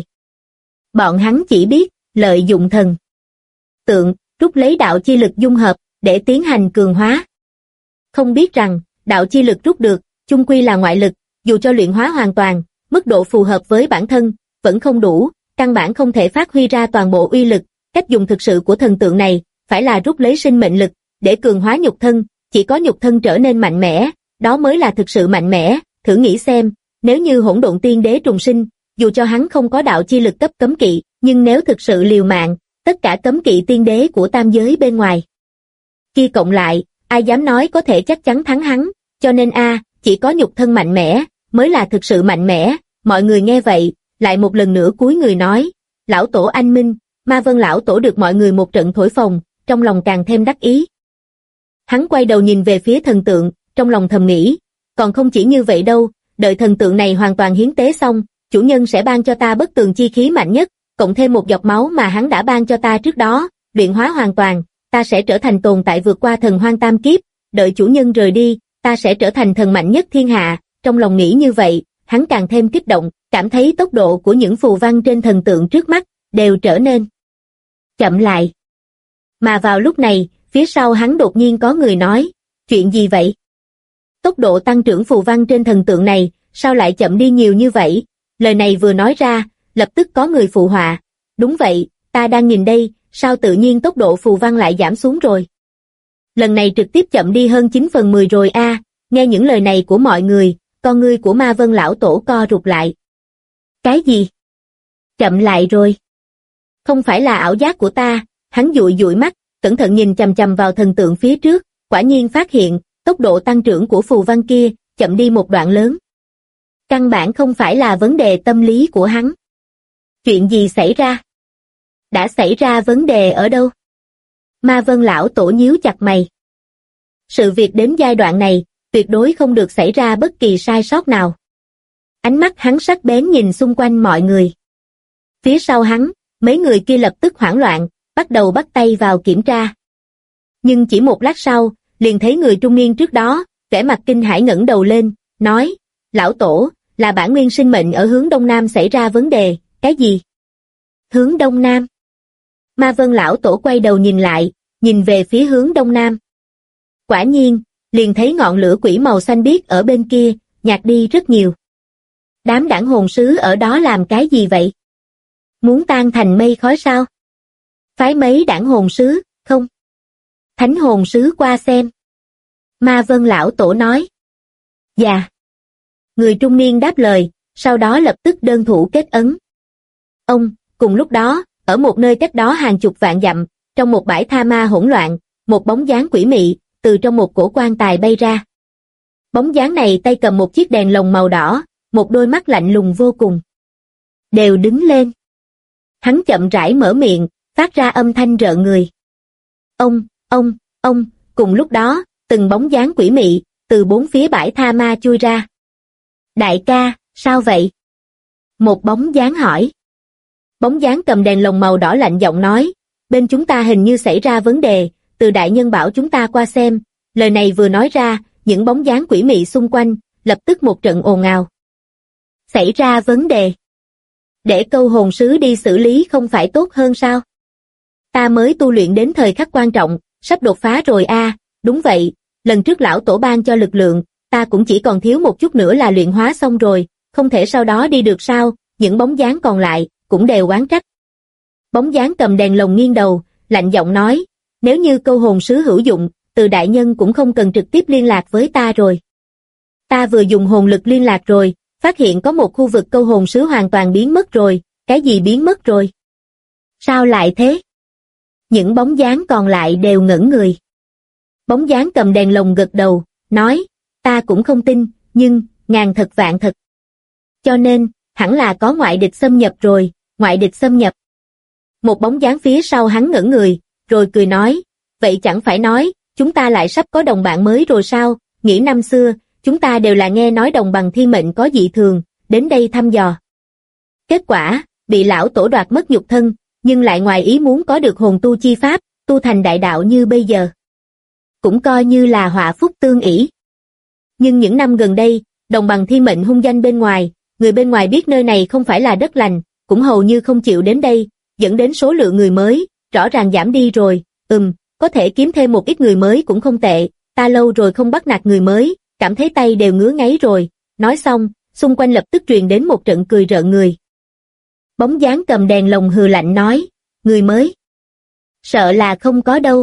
Bọn hắn chỉ biết, lợi dụng thần tượng, rút lấy đạo chi lực dung hợp, để tiến hành cường hóa. Không biết rằng, đạo chi lực rút được, chung quy là ngoại lực, dù cho luyện hóa hoàn toàn, mức độ phù hợp với bản thân, vẫn không đủ, căn bản không thể phát huy ra toàn bộ uy lực. Cách dùng thực sự của thần tượng này, phải là rút lấy sinh mệnh lực, để cường hóa nhục thân, chỉ có nhục thân trở nên mạnh mẽ, đó mới là thực sự mạnh mẽ. Thử nghĩ xem, nếu như hỗn độn tiên đế trùng sinh, dù cho hắn không có đạo chi lực cấp cấm kỵ, nhưng nếu thực sự liều mạng, tất cả cấm kỵ tiên đế của tam giới bên ngoài kia cộng lại, ai dám nói có thể chắc chắn thắng hắn, cho nên chỉ có nhục thân mạnh mẽ, mới là thực sự mạnh mẽ. Mọi người nghe vậy, lại một lần nữa cúi người nói, lão tổ anh minh. Ma Vân lão tổ được mọi người một trận thổi phồng, trong lòng càng thêm đắc ý. Hắn quay đầu nhìn về phía thần tượng, trong lòng thầm nghĩ, còn không chỉ như vậy đâu, đợi thần tượng này hoàn toàn hiến tế xong, chủ nhân sẽ ban cho ta bất tường chi khí mạnh nhất, cộng thêm một giọt máu mà hắn đã ban cho ta trước đó, luyện hóa hoàn toàn, ta sẽ trở thành tồn tại vượt qua thần hoang tam kiếp, đợi chủ nhân rời đi, ta sẽ trở thành thần mạnh nhất thiên hạ. Trong lòng nghĩ như vậy, hắn càng thêm kích động, cảm thấy tốc độ của những phù văn trên thần tượng trước mắt, đều trở nên chậm lại. Mà vào lúc này, phía sau hắn đột nhiên có người nói, chuyện gì vậy? Tốc độ tăng trưởng phù văn trên thần tượng này, sao lại chậm đi nhiều như vậy? Lời này vừa nói ra, lập tức có người phụ họa, đúng vậy, ta đang nhìn đây, sao tự nhiên tốc độ phù văn lại giảm xuống rồi? lần này trực tiếp chậm đi hơn 9/10 rồi a. Nghe những lời này của mọi người, con ngươi của Ma Vân lão tổ co rụt lại. Cái gì? Chậm lại rồi? Không phải là ảo giác của ta, hắn dụi dụi mắt, cẩn thận nhìn chằm chằm vào thần tượng phía trước, quả nhiên phát hiện, tốc độ tăng trưởng của phù văn kia, chậm đi một đoạn lớn. Căn bản không phải là vấn đề tâm lý của hắn. Chuyện gì xảy ra? Đã xảy ra vấn đề ở đâu? Ma Vân lão tổ nhíu chặt mày. Sự việc đến giai đoạn này, tuyệt đối không được xảy ra bất kỳ sai sót nào. Ánh mắt hắn sắc bén nhìn xung quanh mọi người. Phía sau hắn, mấy người kia lập tức hoảng loạn, bắt đầu bắt tay vào kiểm tra. Nhưng chỉ một lát sau, liền thấy người trung niên trước đó, vẻ mặt kinh hãi ngẩng đầu lên, nói, lão tổ, là bản nguyên sinh mệnh ở hướng đông nam xảy ra vấn đề, cái gì? Hướng đông nam? Ma Vân lão tổ quay đầu nhìn lại, nhìn về phía hướng đông nam. Quả nhiên, liền thấy ngọn lửa quỷ màu xanh biếc ở bên kia, nhạt đi rất nhiều. Đám đảng hồn sứ ở đó làm cái gì vậy? Muốn tan thành mây khói sao? Phái mấy đảng hồn sứ, không? Thánh hồn sứ qua xem. Ma Vân lão tổ nói. Dạ. Người trung niên đáp lời, sau đó lập tức đơn thủ kết ấn. Cùng lúc đó, ở một nơi cách đó hàng chục vạn dặm, trong một bãi tha ma hỗn loạn, một bóng dáng quỷ mị, từ trong một cổ quan tài bay ra. Bóng dáng này tay cầm một chiếc đèn lồng màu đỏ, một đôi mắt lạnh lùng vô cùng. Đều đứng lên. Hắn chậm rãi mở miệng, phát ra âm thanh rợn người. Cùng lúc đó, từng bóng dáng quỷ mị, từ bốn phía bãi tha ma chui ra. Đại ca, sao vậy? Một bóng dáng hỏi. Bóng dáng cầm đèn lồng màu đỏ lạnh giọng nói, bên chúng ta hình như xảy ra vấn đề, từ đại nhân bảo chúng ta qua xem. Lời này vừa nói ra, những bóng dáng quỷ mị xung quanh, lập tức một trận ồn ào. Xảy ra vấn đề. Để câu hồn sứ đi xử lý không phải tốt hơn sao? Ta mới tu luyện đến thời khắc quan trọng, sắp đột phá rồi a. Đúng vậy, lần trước lão tổ ban cho lực lượng, ta cũng chỉ còn thiếu một chút nữa là luyện hóa xong rồi, không thể sau đó đi được sao? Những bóng dáng còn lại, cũng đều oán trách. Bóng dáng cầm đèn lồng nghiêng đầu, lạnh giọng nói, nếu như câu hồn sứ hữu dụng, từ đại nhân cũng không cần trực tiếp liên lạc với ta rồi. Ta vừa dùng hồn lực liên lạc rồi, phát hiện có một khu vực câu hồn sứ hoàn toàn biến mất rồi. Cái gì biến mất rồi? Sao lại thế? Những bóng dáng còn lại đều ngẩn người. Bóng dáng cầm đèn lồng gật đầu, nói, ta cũng không tin, nhưng, ngàn thật vạn thật. Cho nên, hẳn là có ngoại địch xâm nhập rồi, ngoại địch xâm nhập. Một bóng dáng phía sau hắn ngẩn người, rồi cười nói, vậy chẳng phải nói, chúng ta lại sắp có đồng bạn mới rồi sao? Nghĩ năm xưa, chúng ta đều là nghe nói đồng bằng thiên mệnh có dị thường, đến đây thăm dò. Kết quả, bị lão tổ đoạt mất nhục thân, nhưng lại ngoài ý muốn có được hồn tu chi pháp, tu thành đại đạo như bây giờ. Cũng coi như là họa phúc tương ỷ. Nhưng những năm gần đây, đồng bằng thiên mệnh hung danh bên ngoài, người bên ngoài biết nơi này không phải là đất lành, cũng hầu như không chịu đến đây, dẫn đến số lượng người mới, rõ ràng giảm đi rồi. Có thể kiếm thêm một ít người mới cũng không tệ, ta lâu rồi không bắt nạt người mới, cảm thấy tay đều ngứa ngáy rồi. Nói xong, xung quanh lập tức truyền đến một trận cười rợn người. Bóng dáng cầm đèn lồng hừ lạnh nói, người mới. Sợ là không có đâu,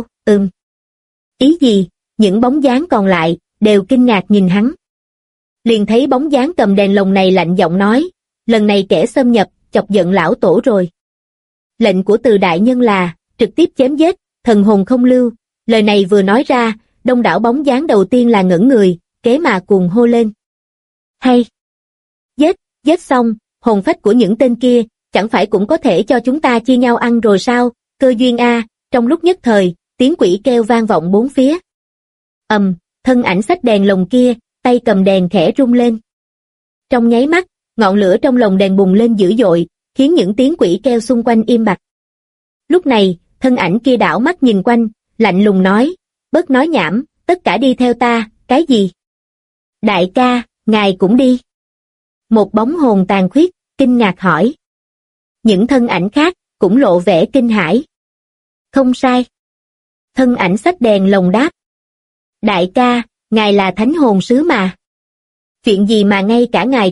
Ý gì? Những bóng dáng còn lại, đều kinh ngạc nhìn hắn. Liền thấy bóng dáng cầm đèn lồng này lạnh giọng nói, lần này kẻ xâm nhập, chọc giận lão tổ rồi. Lệnh của từ đại nhân là, trực tiếp chém giết, thần hồn không lưu. Lời này vừa nói ra, đông đảo bóng dáng đầu tiên là ngẩn người, kế mà cuồng hô lên. Hay! Giết xong, hồn phách của những tên kia, chẳng phải cũng có thể cho chúng ta chia nhau ăn rồi sao? Cơ duyên a. Trong lúc nhất thời, tiếng quỷ kêu vang vọng bốn phía. Thân ảnh xách đèn lồng kia, tay cầm đèn khẽ rung lên. Trong nháy mắt, ngọn lửa trong lồng đèn bùng lên dữ dội, khiến những tiếng quỷ kêu xung quanh im bặt. Lúc này, thân ảnh kia đảo mắt nhìn quanh, lạnh lùng nói, bớt nói nhảm, tất cả đi theo ta. Cái gì? Đại ca, ngài cũng đi. Một bóng hồn tàn khuyết, kinh ngạc hỏi. Những thân ảnh khác, cũng lộ vẻ kinh hãi. Không sai. Thân ảnh xách đèn lồng đáp. Đại ca, ngài là thánh hồn sứ mà. Chuyện gì mà ngay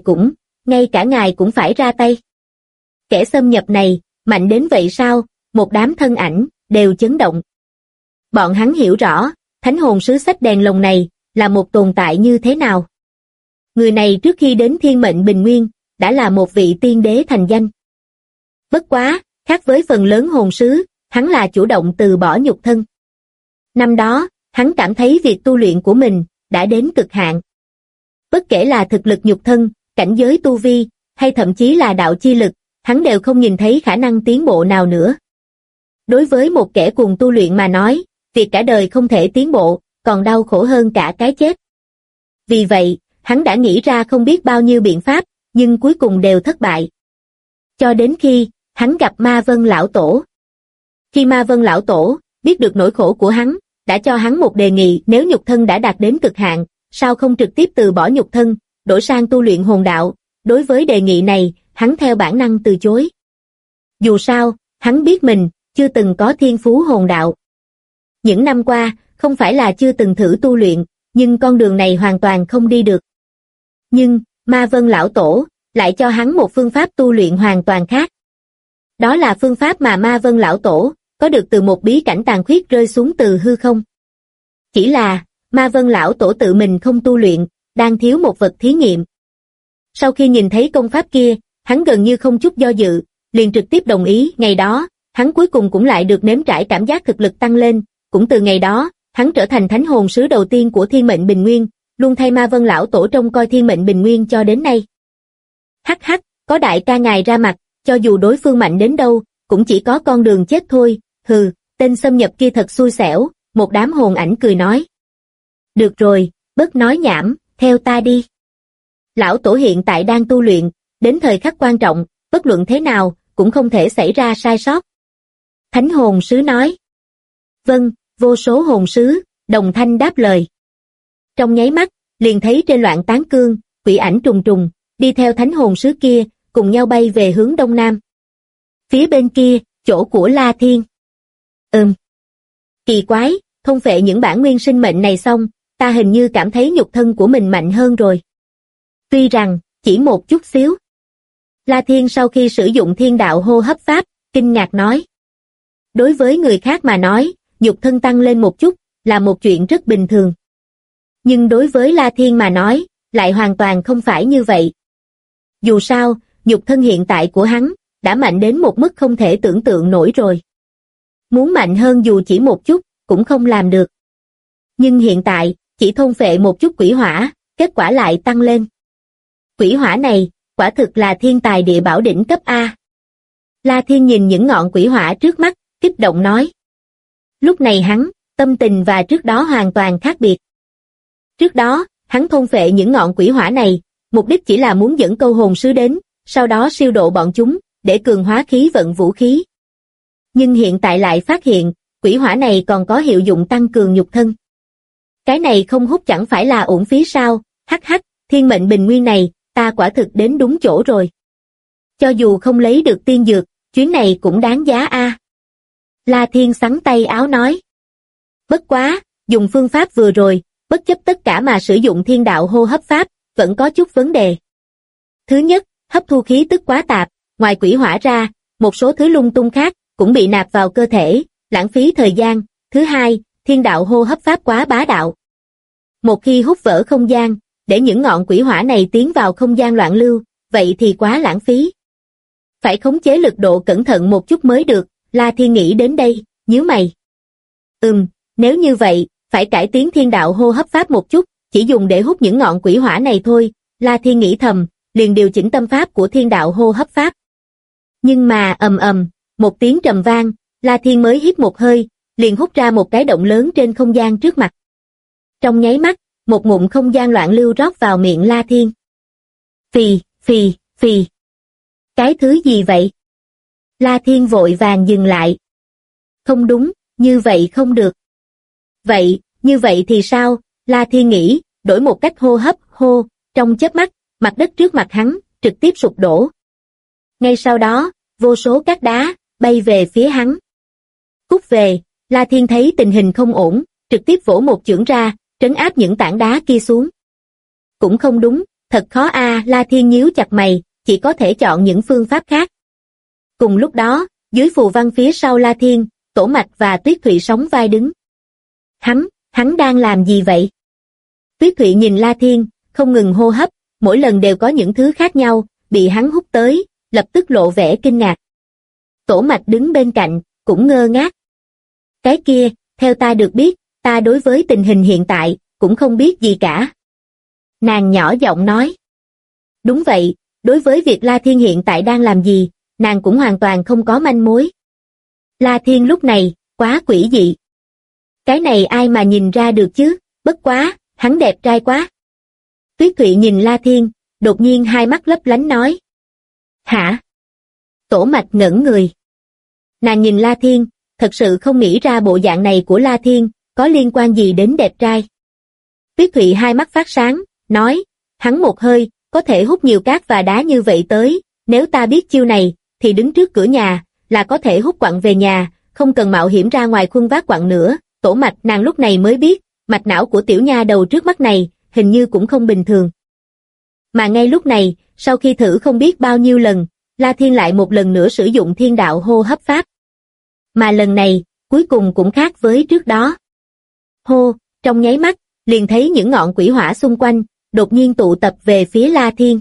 cả ngài cũng phải ra tay. Kẻ xâm nhập này, mạnh đến vậy sao? Một đám thân ảnh, đều chấn động. Bọn hắn hiểu rõ, thánh hồn sứ xách đèn lồng này là một tồn tại như thế nào. Người này trước khi đến Thiên Mệnh Bình Nguyên, đã là một vị tiên đế thành danh. Bất quá, khác với phần lớn hồn sứ, hắn là chủ động từ bỏ nhục thân. Năm đó, hắn cảm thấy việc tu luyện của mình đã đến cực hạn. Bất kể là thực lực nhục thân, cảnh giới tu vi, hay thậm chí là đạo chi lực, hắn đều không nhìn thấy khả năng tiến bộ nào nữa. Đối với một kẻ cùng tu luyện mà nói, việc cả đời không thể tiến bộ, còn đau khổ hơn cả cái chết. Vì vậy, hắn đã nghĩ ra không biết bao nhiêu biện pháp, nhưng cuối cùng đều thất bại. Cho đến khi, hắn gặp Ma Vân Lão Tổ. Khi Ma Vân Lão Tổ biết được nỗi khổ của hắn, đã cho hắn một đề nghị, nếu nhục thân đã đạt đến cực hạn, sao không trực tiếp từ bỏ nhục thân, đổi sang tu luyện hồn đạo. Đối với đề nghị này, hắn theo bản năng từ chối. Dù sao, hắn biết mình chưa từng có thiên phú hồn đạo. Những năm qua, không phải là chưa từng thử tu luyện, nhưng con đường này hoàn toàn không đi được. Nhưng, Ma Vân Lão Tổ lại cho hắn một phương pháp tu luyện hoàn toàn khác. Đó là phương pháp mà Ma Vân Lão Tổ có được từ một bí cảnh tàn khuyết rơi xuống từ hư không. Chỉ là, Ma Vân Lão Tổ tự mình không tu luyện, đang thiếu một vật thí nghiệm. Sau khi nhìn thấy công pháp kia, hắn gần như không chút do dự, liền trực tiếp đồng ý. Ngày đó, hắn cuối cùng cũng lại được nếm trải cảm giác thực lực tăng lên. Cũng từ ngày đó, hắn trở thành thánh hồn sứ đầu tiên của Thiên Mệnh Bình Nguyên, luôn thay Ma Vân Lão Tổ trông coi Thiên Mệnh Bình Nguyên cho đến nay. Hắc hắc, có đại ca ngài ra mặt, cho dù đối phương mạnh đến đâu, cũng chỉ có con đường chết thôi. Hừ, tên xâm nhập kia thật xui xẻo, một đám hồn ảnh cười nói. Được rồi, bớt nói nhảm, theo ta đi. Lão Tổ hiện tại đang tu luyện, đến thời khắc quan trọng, bất luận thế nào, cũng không thể xảy ra sai sót. Thánh hồn sứ nói. Vâng, vô số hồn sứ đồng thanh đáp lời. Trong nháy mắt, liền thấy trên loạn tán cương, quỷ ảnh trùng trùng, đi theo thánh hồn sứ kia, cùng nhau bay về hướng đông nam. Phía bên kia, chỗ của La Thiên. Kỳ quái, thôn phệ những bản nguyên sinh mệnh này xong, ta hình như cảm thấy nhục thân của mình mạnh hơn rồi. Tuy rằng, chỉ một chút xíu. La Thiên sau khi sử dụng thiên đạo hô hấp pháp, kinh ngạc nói. Đối với người khác mà nói, nhục thân tăng lên một chút, là một chuyện rất bình thường. Nhưng đối với La Thiên mà nói, lại hoàn toàn không phải như vậy. Dù sao, nhục thân hiện tại của hắn, đã mạnh đến một mức không thể tưởng tượng nổi rồi. Muốn mạnh hơn dù chỉ một chút, cũng không làm được. Nhưng hiện tại, chỉ thôn phệ một chút quỷ hỏa, kết quả lại tăng lên. Quỷ hỏa này, quả thực là thiên tài địa bảo đỉnh cấp A. La Thiên nhìn những ngọn quỷ hỏa trước mắt, kích động nói. Lúc này hắn, tâm tình và trước đó hoàn toàn khác biệt. Trước đó, hắn thôn phệ những ngọn quỷ hỏa này, mục đích chỉ là muốn dẫn câu hồn sứ đến, sau đó siêu độ bọn chúng, để cường hóa khí vận vũ khí. Nhưng hiện tại lại phát hiện, quỷ hỏa này còn có hiệu dụng tăng cường nhục thân. Cái này không hút chẳng phải là uổng phí sao? Hắc hắc, Thiên Mệnh Bình Nguyên này, ta quả thực đến đúng chỗ rồi. Cho dù không lấy được tiên dược, chuyến này cũng đáng giá a. La Thiên xắn tay áo nói. Bất quá, dùng phương pháp vừa rồi, bất chấp tất cả mà sử dụng thiên đạo hô hấp pháp, vẫn có chút vấn đề. Thứ nhất, hấp thu khí tức quá tạp, ngoài quỷ hỏa ra, một số thứ lung tung khác, cũng bị nạp vào cơ thể, lãng phí thời gian. Thứ hai, thiên đạo hô hấp pháp quá bá đạo. Một khi hút vỡ không gian, để những ngọn quỷ hỏa này tiến vào không gian loạn lưu, vậy thì quá lãng phí. Phải khống chế lực độ cẩn thận một chút mới được. La Thiên nghĩ đến đây, nhíu mày. Nếu như vậy, phải cải tiến thiên đạo hô hấp pháp một chút, chỉ dùng để hút những ngọn quỷ hỏa này thôi. La Thiên nghĩ thầm, liền điều chỉnh tâm pháp của thiên đạo hô hấp pháp. Nhưng mà một tiếng trầm vang, La Thiên mới hít một hơi, liền hút ra một cái động lớn trên không gian trước mặt. Trong nháy mắt, một ngụm không gian loạn lưu rót vào miệng La Thiên. Phì, phì, phì. Cái thứ gì vậy? La Thiên vội vàng dừng lại. Không đúng, như vậy không được. Vậy, như vậy thì sao? La Thiên nghĩ, đổi một cách hô hấp, hô, trong chớp mắt, mặt đất trước mặt hắn, trực tiếp sụp đổ. Ngay sau đó, vô số cát đá, bay về phía hắn. Cút về, La Thiên thấy tình hình không ổn, trực tiếp vỗ một chưởng ra, trấn áp những tảng đá kia xuống. Cũng không đúng, thật khó a. La Thiên nhíu chặt mày, chỉ có thể chọn những phương pháp khác. Cùng lúc đó, dưới phù văn phía sau La Thiên, Tổ Mạch và Tuyết Thụy sóng vai đứng. Hắn đang làm gì vậy? Tuyết Thụy nhìn La Thiên, không ngừng hô hấp, mỗi lần đều có những thứ khác nhau, bị hắn hút tới, lập tức lộ vẻ kinh ngạc. Tổ Mạch đứng bên cạnh, cũng ngơ ngác. Cái kia, theo ta được biết, ta đối với tình hình hiện tại, cũng không biết gì cả. Nàng nhỏ giọng nói. Đúng vậy, đối với việc La Thiên hiện tại đang làm gì, nàng cũng hoàn toàn không có manh mối. La Thiên lúc này, quá quỷ dị. Cái này ai mà nhìn ra được chứ, bất quá, hắn đẹp trai quá. Tuyết Thụy nhìn La Thiên, đột nhiên hai mắt lấp lánh nói. Hả? Tổ Mạch ngẩn người. Nàng nhìn La Thiên, thật sự không nghĩ ra bộ dạng này của La Thiên, có liên quan gì đến đẹp trai. Tuyết Thụy hai mắt phát sáng, nói, hắn một hơi, có thể hút nhiều cát và đá như vậy tới, nếu ta biết chiêu này, thì đứng trước cửa nhà, là có thể hút quặng về nhà, không cần mạo hiểm ra ngoài khuân vác quặng nữa. Tổ Mạch nàng lúc này mới biết, mạch não của tiểu nha đầu trước mắt này, hình như cũng không bình thường. Mà ngay lúc này, sau khi thử không biết bao nhiêu lần, La Thiên lại một lần nữa sử dụng thiên đạo hô hấp pháp. Mà lần này, cuối cùng cũng khác với trước đó. Hô, trong nháy mắt, liền thấy những ngọn quỷ hỏa xung quanh, đột nhiên tụ tập về phía La Thiên.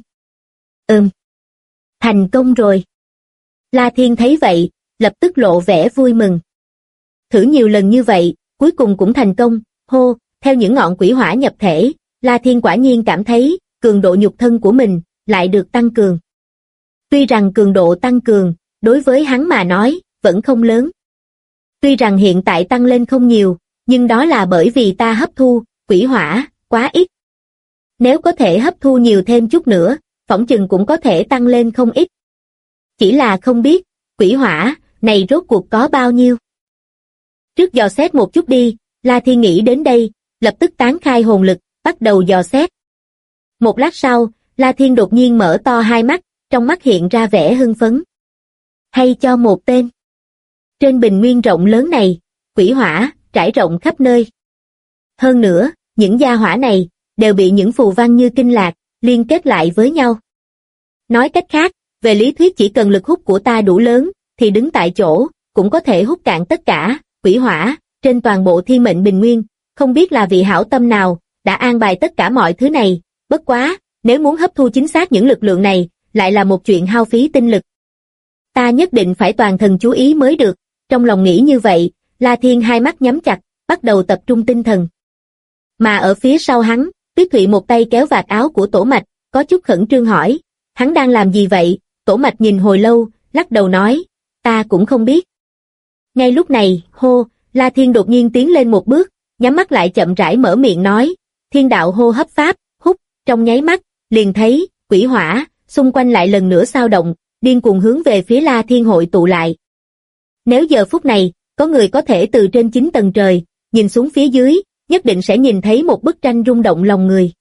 Thành công rồi. La Thiên thấy vậy, lập tức lộ vẻ vui mừng. Thử nhiều lần như vậy, cuối cùng cũng thành công. Hô, theo những ngọn quỷ hỏa nhập thể, La Thiên quả nhiên cảm thấy, cường độ nhục thân của mình, lại được tăng cường. Tuy rằng cường độ tăng cường, đối với hắn mà nói, vẫn không lớn. Tuy rằng hiện tại tăng lên không nhiều, nhưng đó là bởi vì ta hấp thu, quỷ hỏa, quá ít. Nếu có thể hấp thu nhiều thêm chút nữa, phỏng chừng cũng có thể tăng lên không ít. Chỉ là không biết, quỷ hỏa, này rốt cuộc có bao nhiêu. Trước dò xét một chút đi, La Thiên nghĩ đến đây, lập tức tán khai hồn lực, bắt đầu dò xét. Một lát sau, La Thiên đột nhiên mở to hai mắt, trong mắt hiện ra vẻ hưng phấn. Hay cho một tên. Trên bình nguyên rộng lớn này, quỷ hỏa, trải rộng khắp nơi. Hơn nữa, những gia hỏa này, đều bị những phù văn như kinh lạc, liên kết lại với nhau. Nói cách khác, về lý thuyết chỉ cần lực hút của ta đủ lớn, thì đứng tại chỗ, cũng có thể hút cạn tất cả, quỷ hỏa, trên toàn bộ thiên mệnh bình nguyên, không biết là vị hảo tâm nào, đã an bài tất cả mọi thứ này, bất quá, nếu muốn hấp thu chính xác những lực lượng này, lại là một chuyện hao phí tinh lực. Ta nhất định phải toàn thần chú ý mới được, trong lòng nghĩ như vậy, La Thiên hai mắt nhắm chặt, bắt đầu tập trung tinh thần. Mà ở phía sau hắn, Tuyết Thụy một tay kéo vạt áo của Tổ Mạch, có chút khẩn trương hỏi, hắn đang làm gì vậy? Tổ Mạch nhìn hồi lâu, lắc đầu nói, ta cũng không biết. Ngay lúc này, hô, La Thiên đột nhiên tiến lên một bước, nhắm mắt lại chậm rãi mở miệng nói, thiên đạo hô hấp pháp, hút, trong nháy mắt, liền thấy, quỷ hỏa, xung quanh lại lần nữa xao động, điên cuồng hướng về phía La Thiên hội tụ lại. Nếu giờ phút này, có người có thể từ trên 9 tầng trời, nhìn xuống phía dưới, nhất định sẽ nhìn thấy một bức tranh rung động lòng người.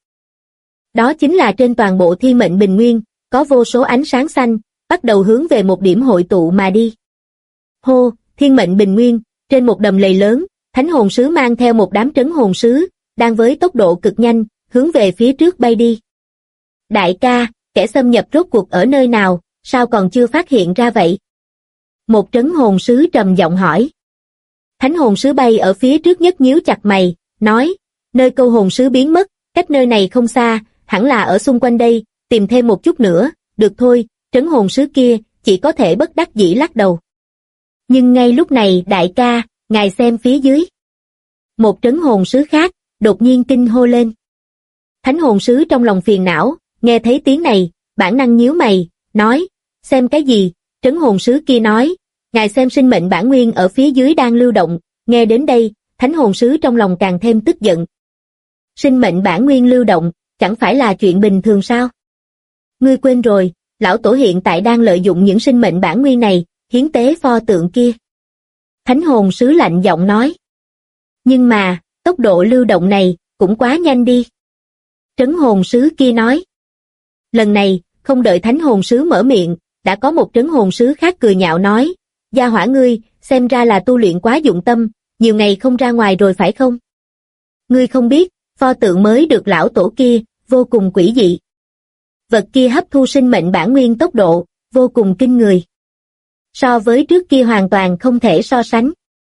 Đó chính là trên toàn bộ thiên mệnh bình nguyên, có vô số ánh sáng xanh, bắt đầu hướng về một điểm hội tụ mà đi. Hô, thiên mệnh bình nguyên, trên một đầm lầy lớn, thánh hồn sứ mang theo một đám trấn hồn sứ, đang với tốc độ cực nhanh, hướng về phía trước bay đi. Đại ca, kẻ xâm nhập rốt cuộc ở nơi nào, sao còn chưa phát hiện ra vậy? Một trấn hồn sứ trầm giọng hỏi. Thánh hồn sứ bay ở phía trước nhất nhíu chặt mày, nói, nơi câu hồn sứ biến mất, cách nơi này không xa, hẳn là ở xung quanh đây, tìm thêm một chút nữa, được thôi, trấn hồn sứ kia, chỉ có thể bất đắc dĩ lắc đầu. Nhưng ngay lúc này đại ca, ngài xem phía dưới. Một trấn hồn sứ khác, đột nhiên kinh hô lên. Thánh hồn sứ trong lòng phiền não, nghe thấy tiếng này, bản năng nhíu mày, nói, xem cái gì? Trấn hồn sứ kia nói, ngài xem sinh mệnh bản nguyên ở phía dưới đang lưu động, nghe đến đây, thánh hồn sứ trong lòng càng thêm tức giận. Sinh mệnh bản nguyên lưu động, chẳng phải là chuyện bình thường sao? Ngươi quên rồi, lão tổ hiện tại đang lợi dụng những sinh mệnh bản nguyên này, hiến tế pho tượng kia. Thánh hồn sứ lạnh giọng nói. Nhưng mà, tốc độ lưu động này, cũng quá nhanh đi. Trấn hồn sứ kia nói. Lần này, không đợi thánh hồn sứ mở miệng, đã có một trấn hồn sứ khác cười nhạo nói, gia hỏa ngươi, xem ra là tu luyện quá dụng tâm, nhiều ngày không ra ngoài rồi phải không? Ngươi không biết, pho tượng mới được lão tổ kia, vô cùng quỷ dị. Vật kia hấp thu sinh mệnh bản nguyên tốc độ, vô cùng kinh người. So với trước kia hoàn toàn không thể so sánh.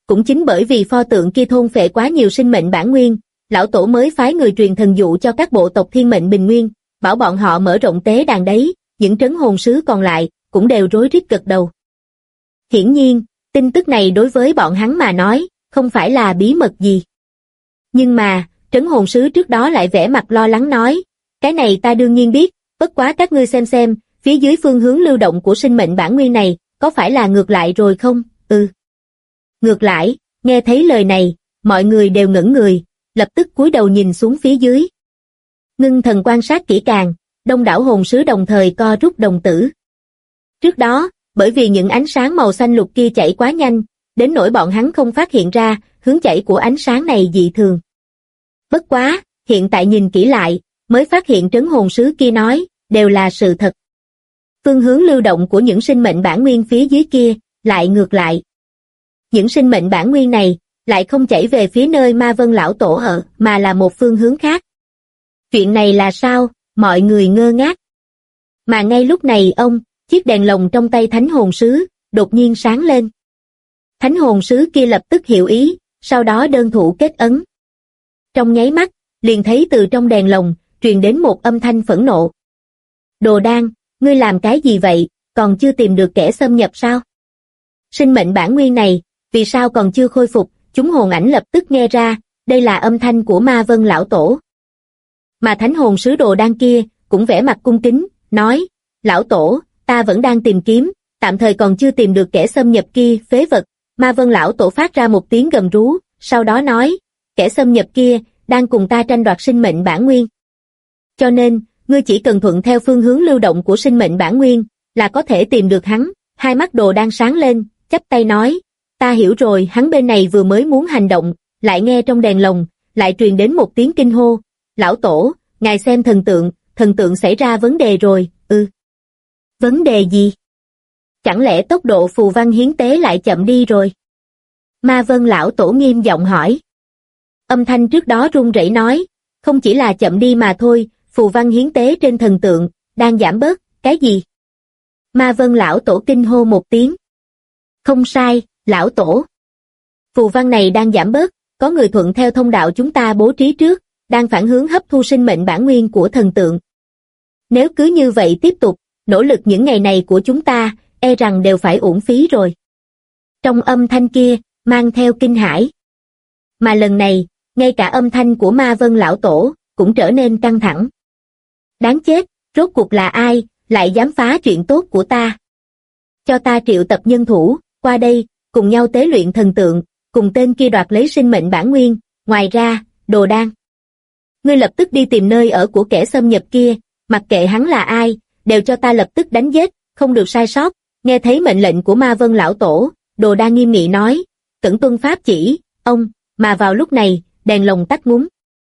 cũng chính bởi vì pho tượng kia thôn phệ quá nhiều sinh mệnh bản nguyên, lão tổ mới phái người truyền thần dụ cho các bộ tộc thiên mệnh bình nguyên, bảo bọn họ mở rộng tế đàn đấy, những trấn hồn sứ còn lại cũng đều rối rít gật đầu. Hiển nhiên, tin tức này đối với bọn hắn mà nói, không phải là bí mật gì. Nhưng mà, trấn hồn sứ trước đó lại vẻ mặt lo lắng nói, cái này ta đương nhiên biết, bất quá các ngươi xem, phía dưới phương hướng lưu động của sinh mệnh bản nguyên này, có phải là ngược lại rồi không? Ngược lại, nghe thấy lời này, mọi người đều ngẩn người, lập tức cúi đầu nhìn xuống phía dưới. Ngưng thần quan sát kỹ càng, đông đảo hồn sứ đồng thời co rút đồng tử. Trước đó, bởi vì những ánh sáng màu xanh lục kia chảy quá nhanh, đến nỗi bọn hắn không phát hiện ra hướng chảy của ánh sáng này dị thường. Bất quá, hiện tại nhìn kỹ lại, mới phát hiện trấn hồn sứ kia nói, đều là sự thật. Phương hướng lưu động của những sinh mệnh bản nguyên phía dưới kia, lại ngược lại. Những sinh mệnh bản nguyên này, lại không chảy về phía nơi Ma Vân lão tổ ở, mà là một phương hướng khác. Chuyện này là sao? Mọi người ngơ ngác. Mà ngay lúc này chiếc đèn lồng trong tay thánh hồn sứ, đột nhiên sáng lên. Thánh hồn sứ kia lập tức hiểu ý, sau đó đơn thủ kết ấn. Trong nháy mắt, liền thấy từ trong đèn lồng, truyền đến một âm thanh phẫn nộ. Đồ Đan, ngươi làm cái gì vậy, còn chưa tìm được kẻ xâm nhập sao? Sinh mệnh bản nguyên này, vì sao còn chưa khôi phục? Chúng hồn ảnh lập tức nghe ra, đây là âm thanh của Ma Vân lão tổ. Mà thánh hồn sứ Đồ Đan kia, cũng vẻ mặt cung kính, nói, lão tổ, ta vẫn đang tìm kiếm, tạm thời còn chưa tìm được kẻ xâm nhập kia, phế vật. Ma Vân lão tổ phát ra một tiếng gầm rú, sau đó nói, kẻ xâm nhập kia, đang cùng ta tranh đoạt sinh mệnh bản nguyên. Cho nên, ngươi chỉ cần thuận theo phương hướng lưu động của sinh mệnh bản nguyên, là có thể tìm được hắn. Hai mắt Đồ Đan sáng lên, chắp tay nói, ta hiểu rồi. Hắn bên này vừa mới muốn hành động, lại nghe trong đèn lồng, lại truyền đến một tiếng kinh hô, lão tổ, ngài xem thần tượng xảy ra vấn đề rồi. Vấn đề gì? Chẳng lẽ tốc độ phù văn hiến tế lại chậm đi rồi? Ma Vân lão tổ nghiêm giọng hỏi. Âm thanh trước đó run rẩy nói, không chỉ là chậm đi mà thôi, phù văn hiến tế trên thần tượng, đang giảm bớt. Cái gì? Ma Vân lão tổ kinh hô một tiếng. Không sai, lão tổ. Phù văn này đang giảm bớt, có người thuận theo thông đạo chúng ta bố trí trước, đang phản hướng hấp thu sinh mệnh bản nguyên của thần tượng. Nếu cứ như vậy tiếp tục, nỗ lực những ngày này của chúng ta, e rằng đều phải uổng phí rồi. Trong âm thanh kia, mang theo kinh hãi. Mà lần này, ngay cả âm thanh của Ma Vân lão tổ, cũng trở nên căng thẳng. Đáng chết, rốt cuộc là ai, lại dám phá chuyện tốt của ta? Cho ta triệu tập nhân thủ, qua đây, cùng nhau tế luyện thần tượng, cùng tên kia đoạt lấy sinh mệnh bản nguyên. Ngoài ra, Đồ Đan, ngươi lập tức đi tìm nơi ở của kẻ xâm nhập kia, mặc kệ hắn là ai, đều cho ta lập tức đánh giết, không được sai sót. Nghe thấy mệnh lệnh của Ma Vân lão tổ, Đồ Đan nghiêm nghị nói, cẩn tuân pháp chỉ. Mà vào lúc này, đèn lồng tắt ngúm.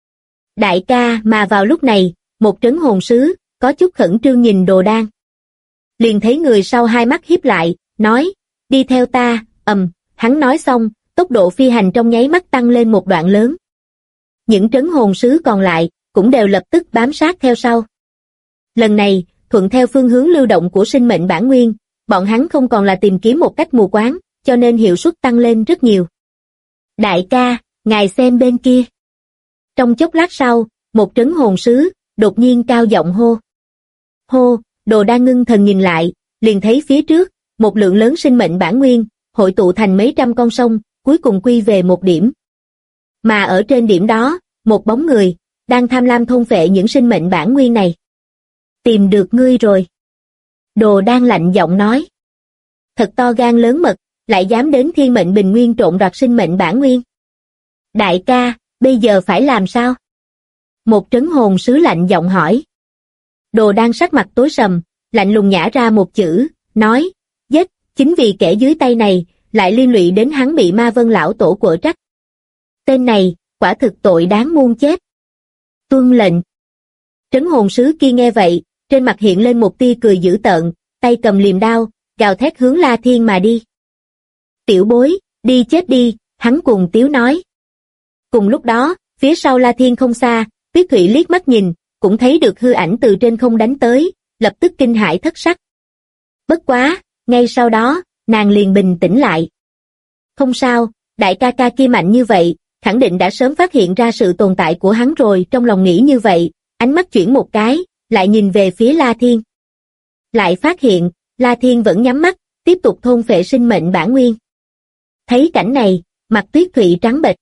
Đại ca, mà vào lúc này, một trấn hồn sứ, có chút khẩn trương nhìn Đồ Đan. Liền thấy người sau hai mắt híp lại, nói, đi theo ta. Hắn nói xong, tốc độ phi hành trong nháy mắt tăng lên một đoạn lớn. Những trấn hồn sứ còn lại, cũng đều lập tức bám sát theo sau. Lần này, thuận theo phương hướng lưu động của sinh mệnh bản nguyên, bọn hắn không còn là tìm kiếm một cách mù quáng, cho nên hiệu suất tăng lên rất nhiều. Đại ca, ngài xem bên kia. Trong chốc lát sau, một trấn hồn sứ, đột nhiên cao giọng hô. Hô, Đồ Đan ngưng thần nhìn lại, liền thấy phía trước, một lượng lớn sinh mệnh bản nguyên, hội tụ thành mấy trăm con sông, cuối cùng quy về một điểm. Mà ở trên điểm đó, một bóng người, đang tham lam thôn phệ những sinh mệnh bản nguyên này. Tìm được ngươi rồi. Đồ Đan lạnh giọng nói. Thật to gan lớn mật, lại dám đến thiên mệnh bình nguyên trộn đoạt sinh mệnh bản nguyên. Đại ca, bây giờ phải làm sao? Một trấn hồn sứ lạnh giọng hỏi. Đồ Đan sắc mặt tối sầm, lạnh lùng nhả ra một chữ, nói, giết. Chính vì kẻ dưới tay này, lại liên lụy đến hắn bị Ma Vân lão tổ quở trách. Tên này, quả thực tội đáng muôn chết. Tuân lệnh. Trấn hồn sứ kia nghe vậy, trên mặt hiện lên một tia cười dữ tợn, tay cầm liềm đao, gào thét hướng La Thiên mà đi. Tiểu bối, đi chết đi, hắn cùng tiếu nói. Cùng lúc đó, phía sau La Thiên không xa, Tuyết Thụy liếc mắt nhìn, cũng thấy được hư ảnh từ trên không đánh tới, lập tức kinh hãi thất sắc. Bất quá, ngay sau đó, nàng liền bình tĩnh lại. Không sao, đại ca ca kia mạnh như vậy, khẳng định đã sớm phát hiện ra sự tồn tại của hắn rồi. Trong lòng nghĩ như vậy, ánh mắt chuyển một cái, lại nhìn về phía La Thiên. Lại phát hiện, La Thiên vẫn nhắm mắt, tiếp tục thôn phệ sinh mệnh bản nguyên. Thấy cảnh này, mặt Tuyết Thụy trắng bệch.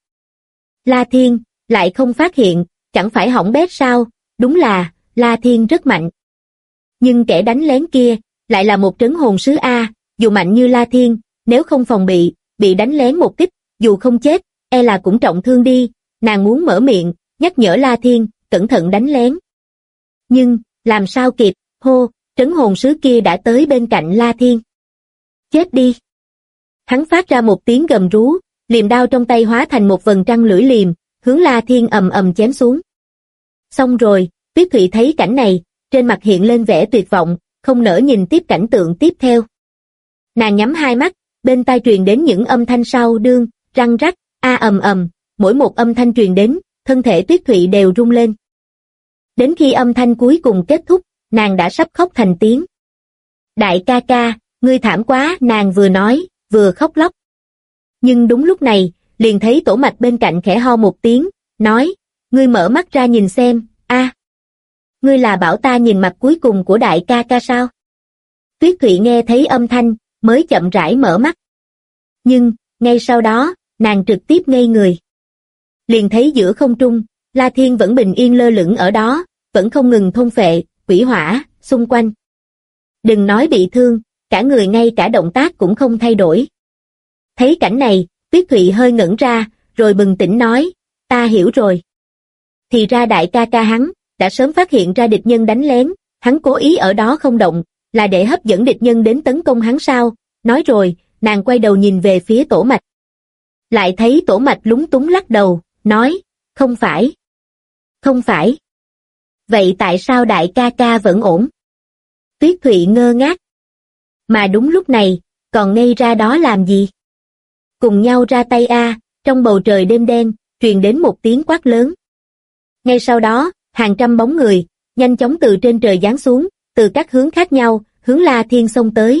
La Thiên, lại không phát hiện, chẳng phải hỏng bét sao? Đúng là, La Thiên rất mạnh. Nhưng kẻ đánh lén kia, lại là một trấn hồn sứ A, dù mạnh như La Thiên, nếu không phòng bị đánh lén một kích, dù không chết, e là cũng trọng thương đi. Nàng muốn mở miệng, nhắc nhở La Thiên, cẩn thận đánh lén. Nhưng, làm sao kịp, hô, trấn hồn sứ kia đã tới bên cạnh La Thiên. Chết đi! Hắn phát ra một tiếng gầm rú, liềm đao trong tay hóa thành một vầng trăng lưỡi liềm, hướng La Thiên ầm ầm chém xuống. Xong rồi, Tuyết Thụy thấy cảnh này, trên mặt hiện lên vẻ tuyệt vọng, không nỡ nhìn tiếp cảnh tượng tiếp theo. Nàng nhắm hai mắt, bên tai truyền đến những âm thanh sau đương, răng rắc, a ầm ầm, mỗi một âm thanh truyền đến, thân thể Tuyết Thụy đều rung lên. Đến khi âm thanh cuối cùng kết thúc, nàng đã sắp khóc thành tiếng. Đại ca ca, ngươi thảm quá, nàng vừa nói, vừa khóc lóc. Nhưng đúng lúc này, liền thấy Tổ Mạch bên cạnh khẽ ho một tiếng, nói, ngươi mở mắt ra nhìn xem, a, ngươi là bảo ta nhìn mặt cuối cùng của đại ca ca sao? Tuyết Thụy nghe thấy âm thanh, mới chậm rãi mở mắt. Nhưng, ngay sau đó, nàng trực tiếp ngây người. Liền thấy giữa không trung, La Thiên vẫn bình yên lơ lửng ở đó, vẫn không ngừng thôn phệ, quỷ hỏa, xung quanh. Đừng nói bị thương, cả người ngay cả động tác cũng không thay đổi. Thấy cảnh này, Tuyết Thụy hơi ngẩn ra, rồi bừng tỉnh nói, ta hiểu rồi. Thì ra đại ca ca hắn, đã sớm phát hiện ra địch nhân đánh lén, hắn cố ý ở đó không động, là để hấp dẫn địch nhân đến tấn công hắn sao? Nói rồi, nàng quay đầu nhìn về phía Tổ Mạch. Lại thấy Tổ Mạch lúng túng lắc đầu, nói, không phải. Không phải. Vậy tại sao đại ca ca vẫn ổn? Tuyết Thụy ngơ ngác. Mà đúng lúc này, còn ngây ra đó làm gì? Cùng nhau ra tay a, trong bầu trời đêm đen, truyền đến một tiếng quát lớn. Ngay sau đó, hàng trăm bóng người, nhanh chóng từ trên trời giáng xuống, từ các hướng khác nhau, hướng La Thiên xông tới.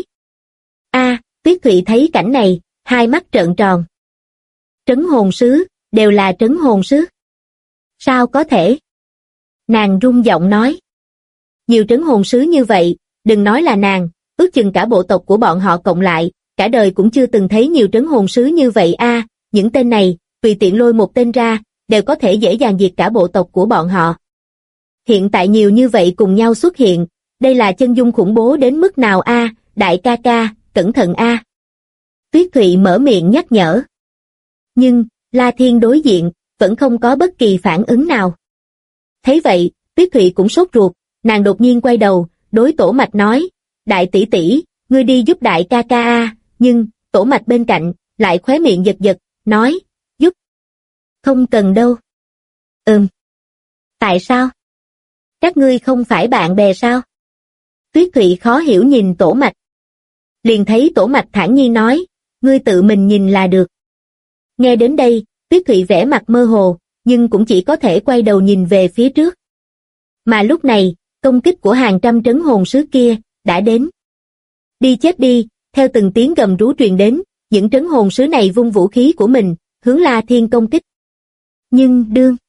A, Tuyết Thụy thấy cảnh này, hai mắt trợn tròn. Trấn hồn sứ, đều là trấn hồn sứ. Sao có thể? Nàng run giọng nói. Nhiều trấn hồn sứ như vậy, đừng nói là nàng, ước chừng cả bộ tộc của bọn họ cộng lại, cả đời cũng chưa từng thấy nhiều trấn hồn sứ như vậy a. Những tên này, tùy tiện lôi một tên ra, đều có thể dễ dàng diệt cả bộ tộc của bọn họ. Hiện tại nhiều như vậy cùng nhau xuất hiện, đây là chân dung khủng bố đến mức nào a, đại ca ca, cẩn thận a. Tuyết Thụy mở miệng nhắc nhở. Nhưng, La Thiên đối diện, vẫn không có bất kỳ phản ứng nào. Thấy vậy, Tuyết Thụy cũng sốt ruột, nàng đột nhiên quay đầu, đối Tổ Mạch nói, đại tỷ tỷ, ngươi đi giúp đại ca ca a. Nhưng, Tổ Mạch bên cạnh, lại khóe miệng giật giật, nói, giúp. Không cần đâu. Tại sao? Các ngươi không phải bạn bè sao? Tuyết Thụy khó hiểu nhìn Tổ Mạch. Liền thấy Tổ Mạch thản nhiên nói, ngươi tự mình nhìn là được. Nghe đến đây, Tuyết Thụy vẻ mặt mơ hồ, nhưng cũng chỉ có thể quay đầu nhìn về phía trước. Mà lúc này, công kích của hàng trăm trấn hồn sứ kia, đã đến. Đi chết đi, theo từng tiếng gầm rú truyền đến, những trấn hồn sứ này vung vũ khí của mình, hướng La Thiên công kích. Nhưng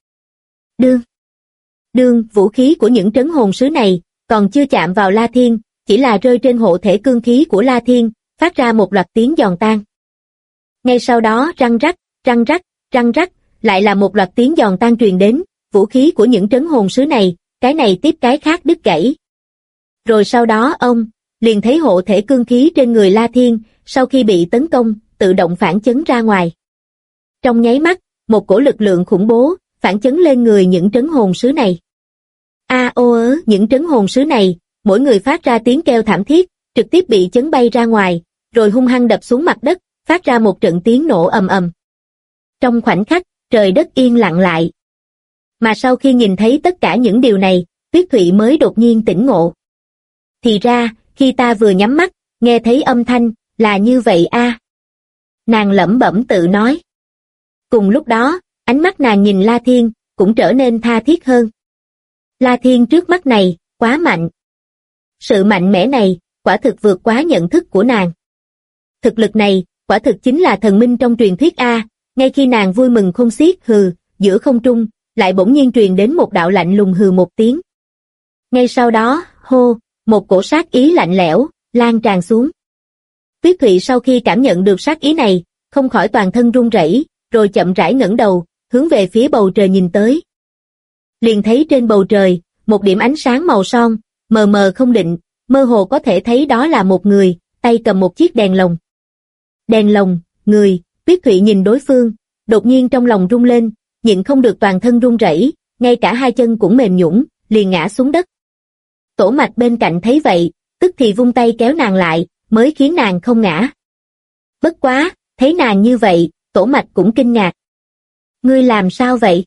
đương vũ khí của những trấn hồn sứ này, còn chưa chạm vào La Thiên, chỉ là rơi trên hộ thể cương khí của La Thiên, phát ra một loạt tiếng giòn tan. Ngay sau đó răng rắc, lại là một loạt tiếng giòn tan truyền đến, vũ khí của những trấn hồn sứ này, cái này tiếp cái khác đứt gãy. Rồi sau đó liền thấy hộ thể cương khí trên người La Thiên, sau khi bị tấn công, tự động phản chấn ra ngoài. Trong nháy mắt, một cổ lực lượng khủng bố, phản chấn lên người những trấn hồn sứ này. Những trấn hồn sứ này, mỗi người phát ra tiếng kêu thảm thiết, trực tiếp bị chấn bay ra ngoài, rồi hung hăng đập xuống mặt đất, phát ra một trận tiếng nổ ầm ầm. Trong khoảnh khắc, trời đất yên lặng lại. Mà sau khi nhìn thấy tất cả những điều này, Tuyết Thụy mới đột nhiên tỉnh ngộ. Thì ra, khi ta vừa nhắm mắt, nghe thấy âm thanh, là như vậy a. Nàng lẩm bẩm tự nói. Cùng lúc đó, ánh mắt nàng nhìn La Thiên, cũng trở nên tha thiết hơn. La Thiên trước mắt này, quá mạnh. Sự mạnh mẽ này, quả thực vượt quá nhận thức của nàng. Thực lực này, quả thực chính là thần minh trong truyền thuyết a, Ngay khi nàng vui mừng khôn xiết hừ, giữa không trung, lại bỗng nhiên truyền đến một đạo lạnh lùng hừ một tiếng. Ngay sau đó, hô, một cổ sát ý lạnh lẽo, lan tràn xuống. Tuyết Thụy sau khi cảm nhận được sát ý này, không khỏi toàn thân run rẩy, rồi chậm rãi ngẩng đầu, hướng về phía bầu trời nhìn tới. Liền thấy trên bầu trời, một điểm ánh sáng màu son, mờ mờ không định, mơ hồ có thể thấy đó là một người, tay cầm một chiếc đèn lồng. Đèn lồng, người, Tuyết Thụy nhìn đối phương, đột nhiên trong lòng rung lên, nhịn không được toàn thân run rẩy, ngay cả hai chân cũng mềm nhũn, liền ngã xuống đất. Tổ Mạch bên cạnh thấy vậy, tức thì vung tay kéo nàng lại, mới khiến nàng không ngã. Bất quá, thấy nàng như vậy, Tổ Mạch cũng kinh ngạc. Ngươi làm sao vậy?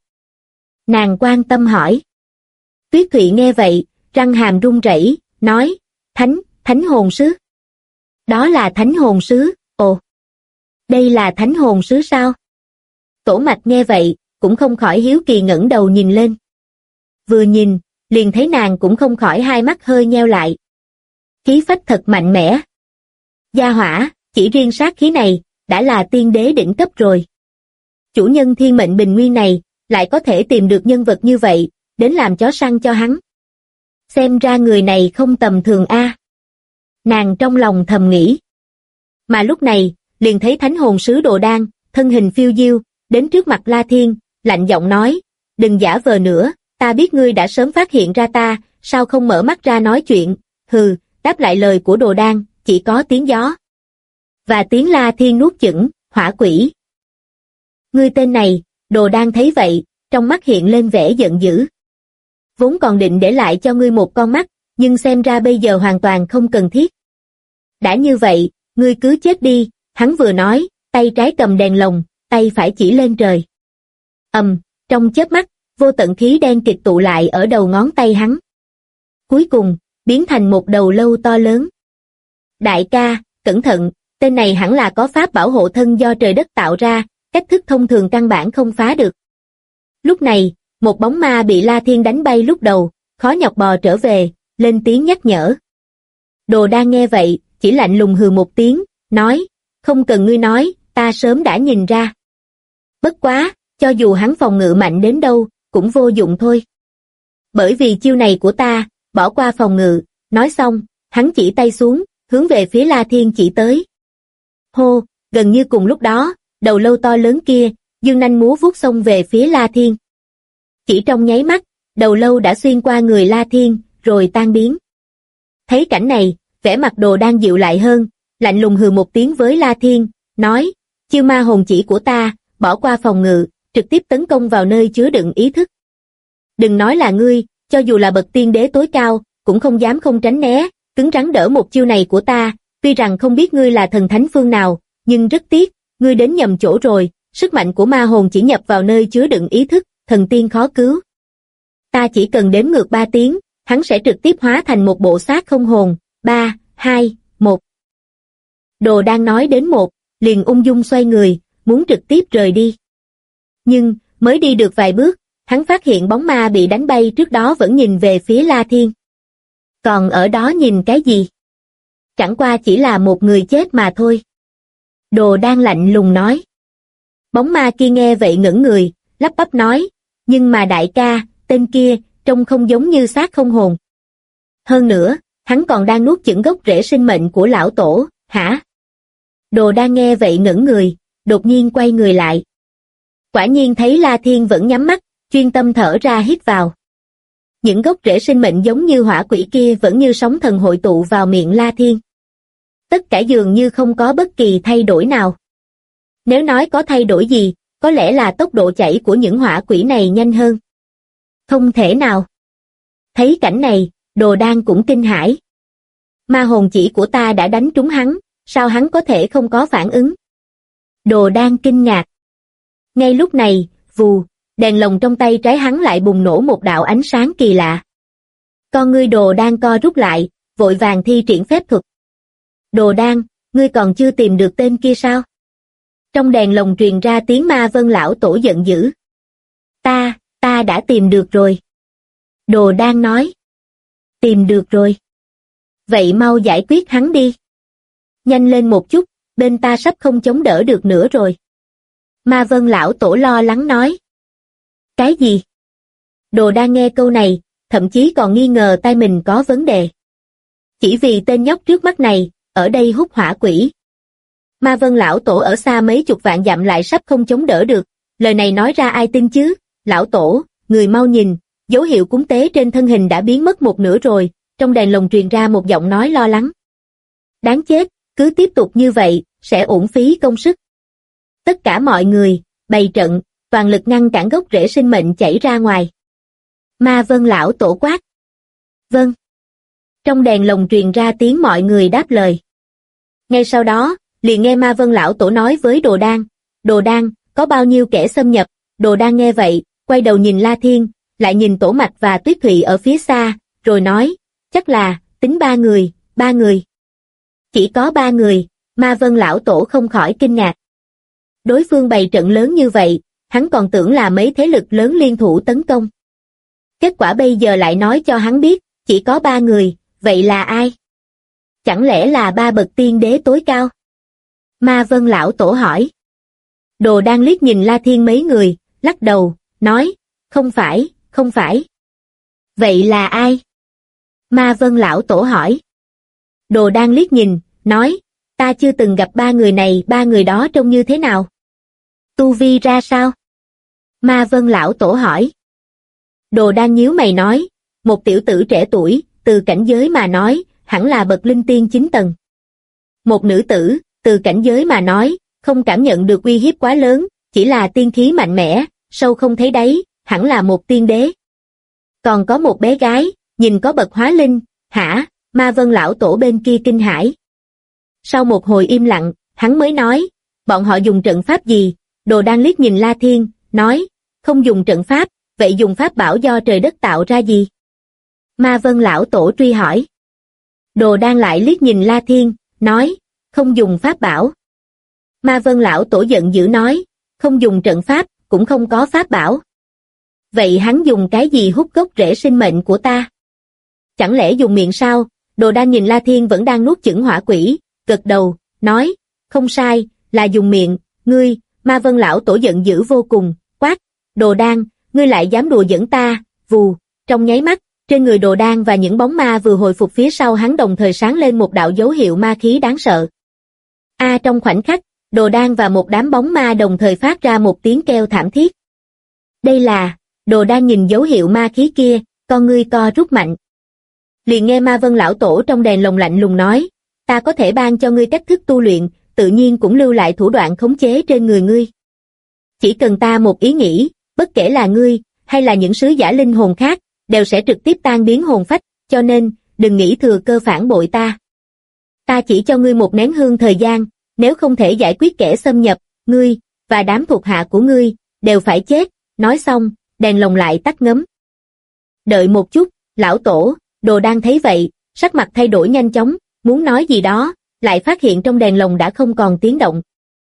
Nàng quan tâm hỏi. Tuyết Thụy nghe vậy, răng hàm run rẩy, nói, thánh hồn sứ. Đó là thánh hồn sứ, ồ. Đây là thánh hồn sứ sao? Tổ Mạch nghe vậy, cũng không khỏi hiếu kỳ ngẩng đầu nhìn lên. Vừa nhìn, liền thấy nàng cũng không khỏi hai mắt hơi nheo lại. Khí phách thật mạnh mẽ. Gia hỏa, chỉ riêng sát khí này, đã là tiên đế đỉnh cấp rồi. Chủ nhân thiên mệnh bình nguyên này, lại có thể tìm được nhân vật như vậy, đến làm chó săn cho hắn. Xem ra người này không tầm thường a. Nàng trong lòng thầm nghĩ. Mà lúc này, liền thấy thánh hồn sứ Đồ Đan, thân hình phiêu diêu, đến trước mặt La Thiên, lạnh giọng nói, đừng giả vờ nữa, ta biết ngươi đã sớm phát hiện ra ta, sao không mở mắt ra nói chuyện, hừ, đáp lại lời của Đồ Đan, chỉ có tiếng gió. Và tiếng La Thiên nuốt chửng, hỏa quỷ. Ngươi tên này, Đồ Đan thấy vậy, trong mắt hiện lên vẻ giận dữ. Vốn còn định để lại cho ngươi một con mắt, nhưng xem ra bây giờ hoàn toàn không cần thiết. Đã như vậy, ngươi cứ chết đi, hắn vừa nói, tay trái cầm đèn lồng, tay phải chỉ lên trời. Trong chớp mắt, vô tận khí đen kịch tụ lại ở đầu ngón tay hắn. Cuối cùng, biến thành một đầu lâu to lớn. Đại ca, cẩn thận, tên này hẳn là có pháp bảo hộ thân do trời đất tạo ra, cách thức thông thường căn bản không phá được. Lúc này, một bóng ma bị La Thiên đánh bay lúc đầu, khó nhọc bò trở về, lên tiếng nhắc nhở. Đồ Đan nghe vậy, chỉ lạnh lùng hừ một tiếng, nói, không cần ngươi nói, ta sớm đã nhìn ra. Bất quá, cho dù hắn phòng ngự mạnh đến đâu, cũng vô dụng thôi. Bởi vì chiêu này của ta, bỏ qua phòng ngự, nói xong, hắn chỉ tay xuống, hướng về phía La Thiên chỉ tới. Hô, gần như cùng lúc đó, đầu lâu to lớn kia, dương nanh múa vuốt xông về phía La Thiên. Chỉ trong nháy mắt, đầu lâu đã xuyên qua người La Thiên, rồi tan biến. Thấy cảnh này, vẻ mặt Đồ Đan dịu lại hơn, lạnh lùng hừ một tiếng với La Thiên, nói, chiêu ma hồn chỉ của ta, bỏ qua phòng ngự, trực tiếp tấn công vào nơi chứa đựng ý thức. Đừng nói là ngươi, cho dù là bậc tiên đế tối cao, cũng không dám không tránh né, cứng rắn đỡ một chiêu này của ta, tuy rằng không biết ngươi là thần thánh phương nào, nhưng rất tiếc, ngươi đến nhầm chỗ rồi, sức mạnh của ma hồn chỉ nhập vào nơi chứa đựng ý thức, thần tiên khó cứu. Ta chỉ cần đếm ngược 3 tiếng, hắn sẽ trực tiếp hóa thành một bộ xác không hồn, 3, 2, 1. Đồ đang nói đến 1, liền ung dung xoay người, muốn trực tiếp rời đi. Nhưng, mới đi được vài bước, hắn phát hiện bóng ma bị đánh bay trước đó vẫn nhìn về phía La Thiên. Còn ở đó nhìn cái gì? Chẳng qua chỉ là một người chết mà thôi. Đồ đang lạnh lùng nói. Bóng ma kia nghe vậy ngẩn người, lắp bắp nói, nhưng mà đại ca, tên kia, trông không giống như xác không hồn. Hơn nữa, hắn còn đang nuốt chửng gốc rễ sinh mệnh của lão tổ, hả? Đồ đang nghe vậy ngẩn người, đột nhiên quay người lại. Quả nhiên thấy La Thiên vẫn nhắm mắt, chuyên tâm thở ra hít vào. Những gốc rễ sinh mệnh giống như hỏa quỷ kia vẫn như sóng thần hội tụ vào miệng La Thiên. Tất cả dường như không có bất kỳ thay đổi nào. Nếu nói có thay đổi gì, có lẽ là tốc độ chảy của những hỏa quỷ này nhanh hơn. Không thể nào. Thấy cảnh này, Đồ Đan cũng kinh hãi. Ma hồn chỉ của ta đã đánh trúng hắn, sao hắn có thể không có phản ứng? Đồ Đan kinh ngạc. Ngay lúc này, vù, đèn lồng trong tay trái hắn lại bùng nổ một đạo ánh sáng kỳ lạ. Con ngươi Đồ Đan co rút lại, vội vàng thi triển phép thuật. Đồ Đan, ngươi còn chưa tìm được tên kia sao? Trong đèn lồng truyền ra tiếng Ma Vân lão tổ giận dữ. Ta đã tìm được rồi. Đồ Đan nói. Tìm được rồi. Vậy mau giải quyết hắn đi. Nhanh lên một chút, bên ta sắp không chống đỡ được nữa rồi. Ma Vân lão tổ lo lắng nói. Cái gì? Đồ Đan nghe câu này, thậm chí còn nghi ngờ tai mình có vấn đề. Chỉ vì tên nhóc trước mắt này, ở đây hút hỏa quỷ. Ma Vân lão tổ ở xa mấy chục vạn dặm lại sắp không chống đỡ được, lời này nói ra ai tin chứ? Lão tổ, người mau nhìn, dấu hiệu cúng tế trên thân hình đã biến mất một nửa rồi, trong đèn lồng truyền ra một giọng nói lo lắng. Đáng chết, cứ tiếp tục như vậy, sẽ uổng phí công sức. Tất cả mọi người, bày trận, toàn lực ngăn cản gốc rễ sinh mệnh chảy ra ngoài. Ma Vân lão tổ quát. Vâng. Trong đèn lồng truyền ra tiếng mọi người đáp lời. Ngay sau đó, liền nghe Ma Vân lão tổ nói với Đồ Đan. Đồ Đan, có bao nhiêu kẻ xâm nhập? Đồ Đan nghe vậy, quay đầu nhìn La Thiên, lại nhìn Tổ Mạch và Tuyết Thụy ở phía xa, rồi nói, chắc là, tính 3 người, 3 người. Chỉ có 3 người, Ma Vân lão tổ không khỏi kinh ngạc. Đối phương bày trận lớn như vậy, hắn còn tưởng là mấy thế lực lớn liên thủ tấn công. Kết quả bây giờ lại nói cho hắn biết, chỉ có 3 người, vậy là ai? Chẳng lẽ là 3 bậc tiên đế tối cao? Ma Vân lão tổ hỏi. Đồ Đan liếc nhìn La Thiên mấy người, lắc đầu, nói, không phải, không phải. Vậy là ai? Ma Vân lão tổ hỏi. Đồ Đan liếc nhìn, nói, ta chưa từng gặp 3 người này, 3 người đó trông như thế nào? Tu vi ra sao? Ma Vân lão tổ hỏi. Đồ Đan nhíu mày nói, một tiểu tử trẻ tuổi, từ cảnh giới mà nói, hẳn là bậc linh tiên 9 tầng. Một nữ tử, từ cảnh giới mà nói, không cảm nhận được uy hiếp quá lớn, chỉ là tiên khí mạnh mẽ, sâu không thấy đáy, hẳn là một tiên đế. Còn có một bé gái, nhìn có bậc hóa linh, hả? Ma Vân lão tổ bên kia kinh hãi. Sau một hồi im lặng, hắn mới nói, bọn họ dùng trận pháp gì? Đồ Đan liếc nhìn La Thiên, nói, không dùng trận pháp, vậy dùng pháp bảo do trời đất tạo ra gì? Ma Vân lão tổ truy hỏi. Đồ Đan lại liếc nhìn La Thiên, nói, không dùng pháp bảo. Ma Vân lão tổ giận dữ nói, không dùng trận pháp, cũng không có pháp bảo. Vậy hắn dùng cái gì hút gốc rễ sinh mệnh của ta? Chẳng lẽ dùng miệng sao? Đồ Đan nhìn La Thiên vẫn đang nuốt chửng hỏa quỷ, gật đầu, nói, không sai, là dùng miệng, ngươi. Ma Vân lão tổ giận dữ vô cùng, quát, Đồ Đan, ngươi lại dám đùa giỡn ta? Vù, trong nháy mắt, trên người Đồ Đan và những bóng ma vừa hồi phục phía sau hắn đồng thời sáng lên một đạo dấu hiệu ma khí đáng sợ. Trong khoảnh khắc, Đồ Đan và một đám bóng ma đồng thời phát ra một tiếng kêu thảm thiết. Đây là, Đồ Đan nhìn dấu hiệu ma khí kia, con ngươi co rút mạnh. Liền nghe Ma Vân lão tổ trong đèn lồng lạnh lùng nói, ta có thể ban cho ngươi cách thức tu luyện, tự nhiên cũng lưu lại thủ đoạn khống chế trên người ngươi. Chỉ cần ta một ý nghĩ, bất kể là ngươi, hay là những sứ giả linh hồn khác, đều sẽ trực tiếp tan biến hồn phách, cho nên, đừng nghĩ thừa cơ phản bội ta. Ta chỉ cho ngươi một nén hương thời gian, nếu không thể giải quyết kẻ xâm nhập, ngươi, và đám thuộc hạ của ngươi, đều phải chết. Nói xong, đèn lồng lại tắt ngấm. Đợi một chút, lão tổ. Đồ Đan thấy vậy, sắc mặt thay đổi nhanh chóng, muốn nói gì đó, lại phát hiện trong đèn lồng đã không còn tiếng động.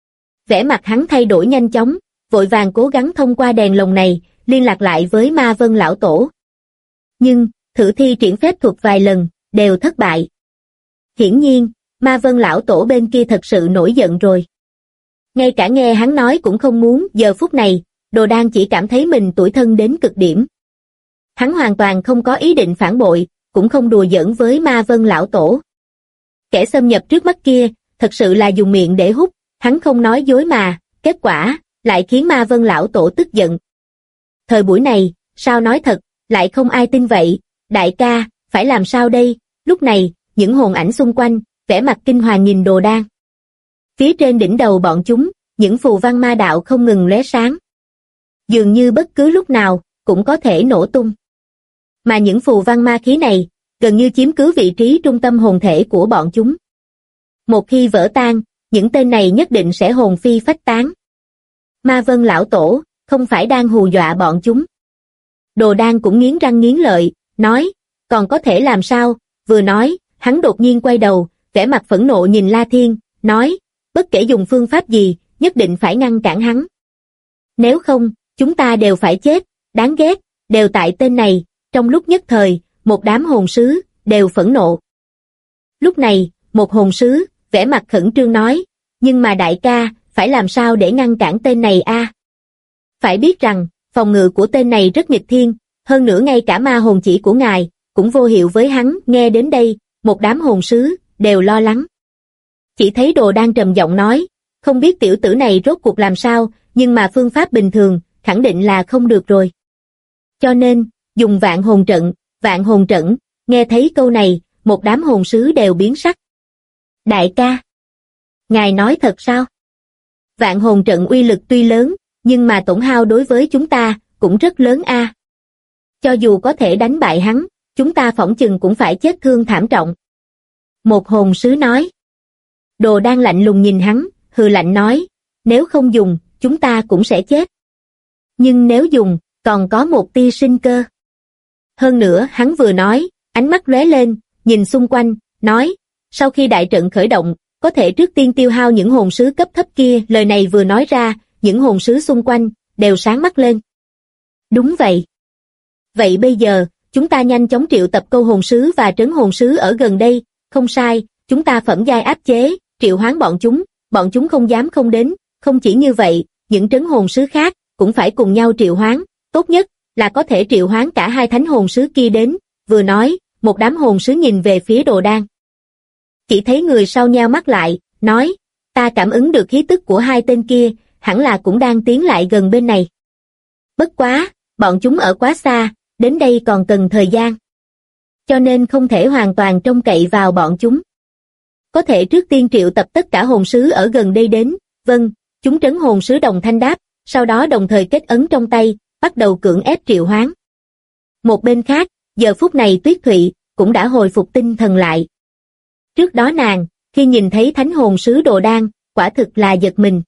Vẻ mặt hắn thay đổi nhanh chóng, vội vàng cố gắng thông qua đèn lồng này, liên lạc lại với Ma Vân lão tổ. Nhưng, thử thi triển phép thuật vài lần, đều thất bại. Hiển nhiên, Ma Vân lão tổ bên kia thật sự nổi giận rồi. Ngay cả nghe hắn nói cũng không muốn, giờ phút này, Đồ Đan chỉ cảm thấy mình tủi thân đến cực điểm. Hắn hoàn toàn không có ý định phản bội, cũng không đùa giỡn với Ma Vân lão tổ. Kẻ xâm nhập trước mắt kia, thật sự là dùng miệng để hút, hắn không nói dối mà, kết quả, lại khiến Ma Vân lão tổ tức giận. Thời buổi này, sao nói thật, lại không ai tin vậy, đại ca, phải làm sao đây? Lúc này, những hồn ảnh xung quanh, vẻ mặt kinh hoàng nhìn Đồ Đan. Phía trên đỉnh đầu bọn chúng, những phù văn ma đạo không ngừng lóe sáng. Dường như bất cứ lúc nào, cũng có thể nổ tung. Mà những phù văn ma khí này, gần như chiếm cứ vị trí trung tâm hồn thể của bọn chúng. Một khi vỡ tan, những tên này nhất định sẽ hồn phi phách tán. Ma Vân lão tổ, không phải đang hù dọa bọn chúng. Đồ Đan cũng nghiến răng nghiến lợi, nói, còn có thể làm sao? Vừa nói, hắn đột nhiên quay đầu, vẻ mặt phẫn nộ nhìn La Thiên, nói, bất kể dùng phương pháp gì, nhất định phải ngăn cản hắn. Nếu không, chúng ta đều phải chết, đáng ghét, đều tại tên này. Trong lúc nhất thời, một đám hồn sứ, đều phẫn nộ. Lúc này, một hồn sứ, vẻ mặt khẩn trương nói, nhưng mà đại ca, phải làm sao để ngăn cản tên này a? Phải biết rằng, phòng ngự của tên này rất nghịch thiên, hơn nữa ngay cả ma hồn chỉ của ngài, cũng vô hiệu với hắn. Nghe đến đây, một đám hồn sứ, đều lo lắng. Chỉ thấy Đồ Đan trầm giọng nói, không biết tiểu tử này rốt cuộc làm sao, nhưng mà phương pháp bình thường, khẳng định là không được rồi. Cho nên, dùng vạn hồn trận, nghe thấy câu này, một đám hồn sứ đều biến sắc. Đại ca, ngài nói thật sao? Vạn hồn trận uy lực tuy lớn, nhưng mà tổn hao đối với chúng ta, cũng rất lớn a. Cho dù có thể đánh bại hắn, chúng ta phỏng chừng cũng phải chết thương thảm trọng. Một hồn sứ nói. Đồ Đan lạnh lùng nhìn hắn, hừ lạnh nói, nếu không dùng, chúng ta cũng sẽ chết. Nhưng nếu dùng, còn có một tia sinh cơ. Hơn nữa hắn vừa nói, ánh mắt lóe lên, nhìn xung quanh, nói, sau khi đại trận khởi động, có thể trước tiên tiêu hao những hồn sứ cấp thấp kia. Lời này vừa nói ra, những hồn sứ xung quanh, đều sáng mắt lên. Đúng vậy. Vậy bây giờ, chúng ta nhanh chóng triệu tập câu hồn sứ và trấn hồn sứ ở gần đây. Không sai, chúng ta phẩm giai áp chế, triệu hoán bọn chúng không dám không đến. Không chỉ như vậy, những trấn hồn sứ khác, cũng phải cùng nhau triệu hoán. Tốt nhất, là có thể triệu hoán cả hai thánh hồn sứ kia đến. Vừa nói, một đám hồn sứ nhìn về phía Đồ Đan. Chỉ thấy người sau nheo mắt lại, nói, ta cảm ứng được khí tức của hai tên kia, hẳn là cũng đang tiến lại gần bên này. Bất quá, bọn chúng ở quá xa, đến đây còn cần thời gian. Cho nên không thể hoàn toàn trông cậy vào bọn chúng. Có thể trước tiên triệu tập tất cả hồn sứ ở gần đây đến. Vâng, chúng trấn hồn sứ đồng thanh đáp, sau đó đồng thời kết ấn trong tay, bắt đầu cưỡng ép triệu hoán. Một bên khác, giờ phút này Tuyết Thụy cũng đã hồi phục tinh thần lại. Trước đó nàng, khi nhìn thấy thánh hồn sứ Đồ Đan, quả thực là giật mình.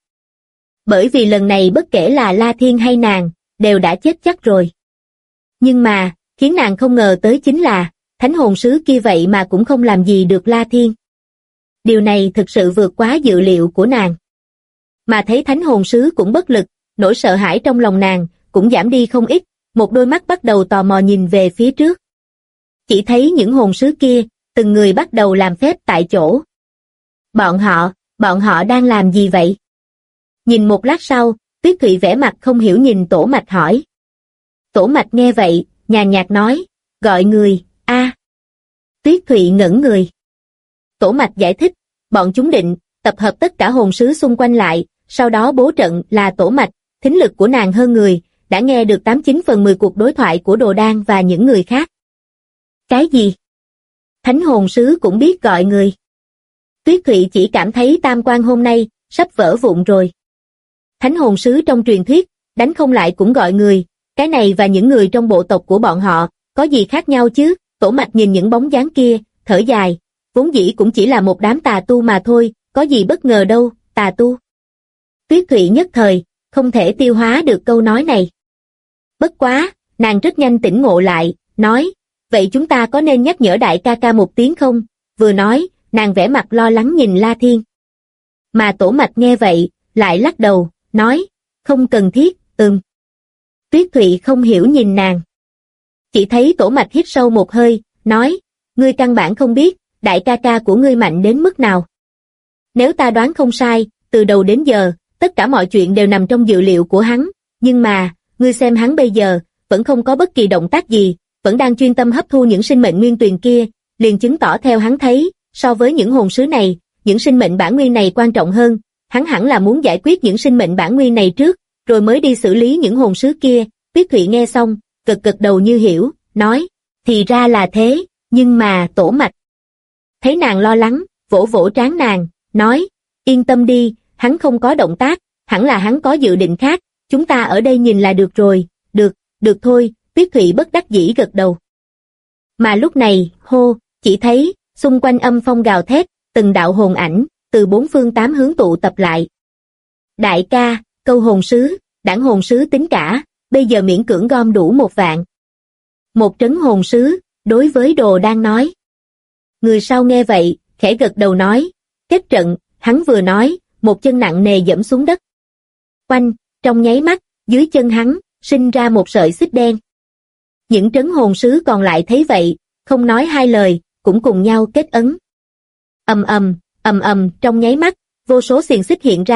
Bởi vì lần này bất kể là La Thiên hay nàng, đều đã chết chắc rồi. Nhưng mà, khiến nàng không ngờ tới chính là, thánh hồn sứ kia vậy mà cũng không làm gì được La Thiên. Điều này thực sự vượt quá dự liệu của nàng. Mà thấy thánh hồn sứ cũng bất lực, nỗi sợ hãi trong lòng nàng cũng giảm đi không ít, một đôi mắt bắt đầu tò mò nhìn về phía trước. Chỉ thấy những hồn sứ kia, từng người bắt đầu làm phép tại chỗ. Bọn họ đang làm gì vậy? Nhìn một lát sau, Tuyết Thụy vẻ mặt không hiểu nhìn Tổ Mạch hỏi. Tổ Mạch nghe vậy, nhàn nhạt nói, gọi người, a. Tuyết Thụy ngẩn người. Tổ Mạch giải thích, bọn chúng định tập hợp tất cả hồn sứ xung quanh lại, sau đó bố trận. Là Tổ Mạch, thính lực của nàng hơn người, đã nghe được 89/10 cuộc đối thoại của Đồ Đan và những người khác. Cái gì? Thánh hồn sứ cũng biết gọi người. Tuyết Thụy chỉ cảm thấy tam quan hôm nay sắp vỡ vụn rồi. Thánh hồn sứ trong truyền thuyết, đánh không lại cũng gọi người, cái này và những người trong bộ tộc của bọn họ, có gì khác nhau chứ? Tổ Mạch nhìn những bóng dáng kia, thở dài, vốn dĩ cũng chỉ là một đám tà tu mà thôi, có gì bất ngờ đâu, tà tu. Tuyết Thụy nhất thời, không thể tiêu hóa được câu nói này. Bất quá, nàng rất nhanh tỉnh ngộ lại, nói, vậy chúng ta có nên nhắc nhở đại ca ca một tiếng không? Vừa nói, nàng vẻ mặt lo lắng nhìn La Thiên. Mà Tổ Mạch nghe vậy, lại lắc đầu, nói, không cần thiết, Tuyết Thụy không hiểu nhìn nàng. Chỉ thấy Tổ Mạch hít sâu một hơi, nói, ngươi căn bản không biết, đại ca ca của ngươi mạnh đến mức nào. Nếu ta đoán không sai, từ đầu đến giờ, tất cả mọi chuyện đều nằm trong dự liệu của hắn, nhưng mà, ngươi xem hắn bây giờ, vẫn không có bất kỳ động tác gì, vẫn đang chuyên tâm hấp thu những sinh mệnh nguyên tuyền kia, liền chứng tỏ theo hắn thấy, so với những hồn sứ này, những sinh mệnh bản nguyên này quan trọng hơn, hắn hẳn là muốn giải quyết những sinh mệnh bản nguyên này trước, rồi mới đi xử lý những hồn sứ kia. Tuyết Thụy nghe xong, gật gật đầu như hiểu, nói, thì ra là thế, nhưng mà Tổ Mạch. Thấy nàng lo lắng, vỗ vỗ trán nàng, nói, yên tâm đi, hắn không có động tác, hẳn là hắn có dự định khác, chúng ta ở đây nhìn là được rồi, được thôi, Tuyết Thụy bất đắc dĩ gật đầu. Mà lúc này, chỉ thấy, xung quanh âm phong gào thét, từng đạo hồn ảnh, từ 4 phương 8 hướng tụ tập lại. Đại ca, câu hồn sứ, đảng hồn sứ tính cả, bây giờ miễn cưỡng gom đủ 1 vạn. Một trấn hồn sứ, đối với Đồ Đan nói. Người sau nghe vậy, khẽ gật đầu nói, kết trận, hắn vừa nói, một chân nặng nề dẫm xuống đất. Oanh, trong nháy mắt, dưới chân hắn, sinh ra một sợi xích đen. Những trấn hồn sứ còn lại thấy vậy, không nói hai lời, cũng cùng nhau kết ấn. Ầm ầm, trong nháy mắt, vô số xiềng xích hiện ra,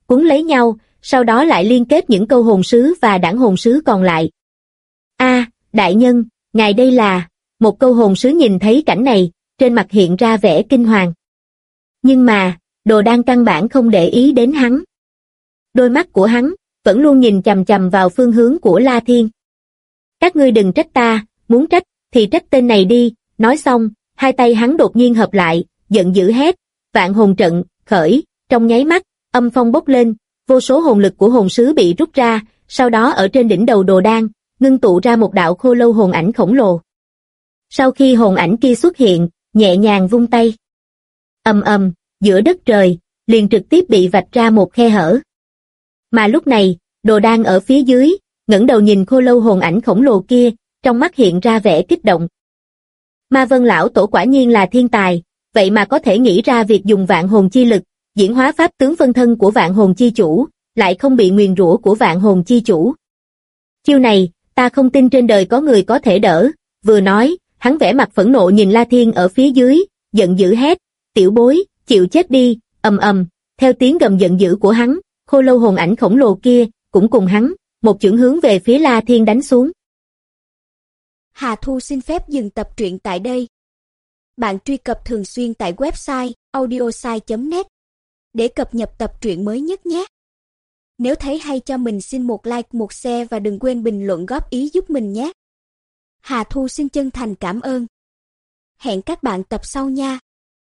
cuốn lấy nhau, sau đó lại liên kết những câu hồn sứ và đảng hồn sứ còn lại. Đại nhân, ngài đây là... Một câu hồn sứ nhìn thấy cảnh này, trên mặt hiện ra vẻ kinh hoàng. Nhưng mà, Đồ Đan căn bản không để ý đến hắn. Đôi mắt của hắn vẫn luôn nhìn chằm chằm vào phương hướng của La Thiên. Các ngươi đừng trách ta, muốn trách thì trách tên này đi. Nói xong, hai tay hắn đột nhiên hợp lại, giận dữ hét, vạn hồn trận, khởi. Trong nháy mắt, âm phong bốc lên, vô số hồn lực của hồn sứ bị rút ra, sau đó ở trên đỉnh đầu Đồ Đan, ngưng tụ ra một đạo khô lâu hồn ảnh khổng lồ. Sau khi hồn ảnh kia xuất hiện, nhẹ nhàng vung tay. Ầm ầm, giữa đất trời, liền trực tiếp bị vạch ra một khe hở. Mà lúc này, Đồ Đan ở phía dưới, ngẩng đầu nhìn khô lâu hồn ảnh khổng lồ kia, trong mắt hiện ra vẻ kích động. Ma Vân lão tổ quả nhiên là thiên tài, vậy mà có thể nghĩ ra việc dùng vạn hồn chi lực, diễn hóa pháp tướng phân thân của vạn hồn chi chủ, lại không bị nguyền rủa của vạn hồn chi chủ. Chiêu này, ta không tin trên đời có người có thể đỡ. Vừa nói, hắn vẻ mặt phẫn nộ nhìn La Thiên ở phía dưới, giận dữ hét, tiểu bối, chịu chết đi. Ầm ầm, theo tiếng gầm giận dữ của hắn, khô lâu hồn ảnh khổng lồ kia cũng cùng hắn, một chưởng hướng về phía La Thiên đánh xuống. Hà Thu xin phép dừng tập truyện tại đây. Bạn truy cập thường xuyên tại website audiosai.net để cập nhật tập truyện mới nhất nhé. Nếu thấy hay cho mình xin một like, một share và đừng quên bình luận góp ý giúp mình nhé. Hà Thu xin chân thành cảm ơn. Hẹn các bạn tập sau nha.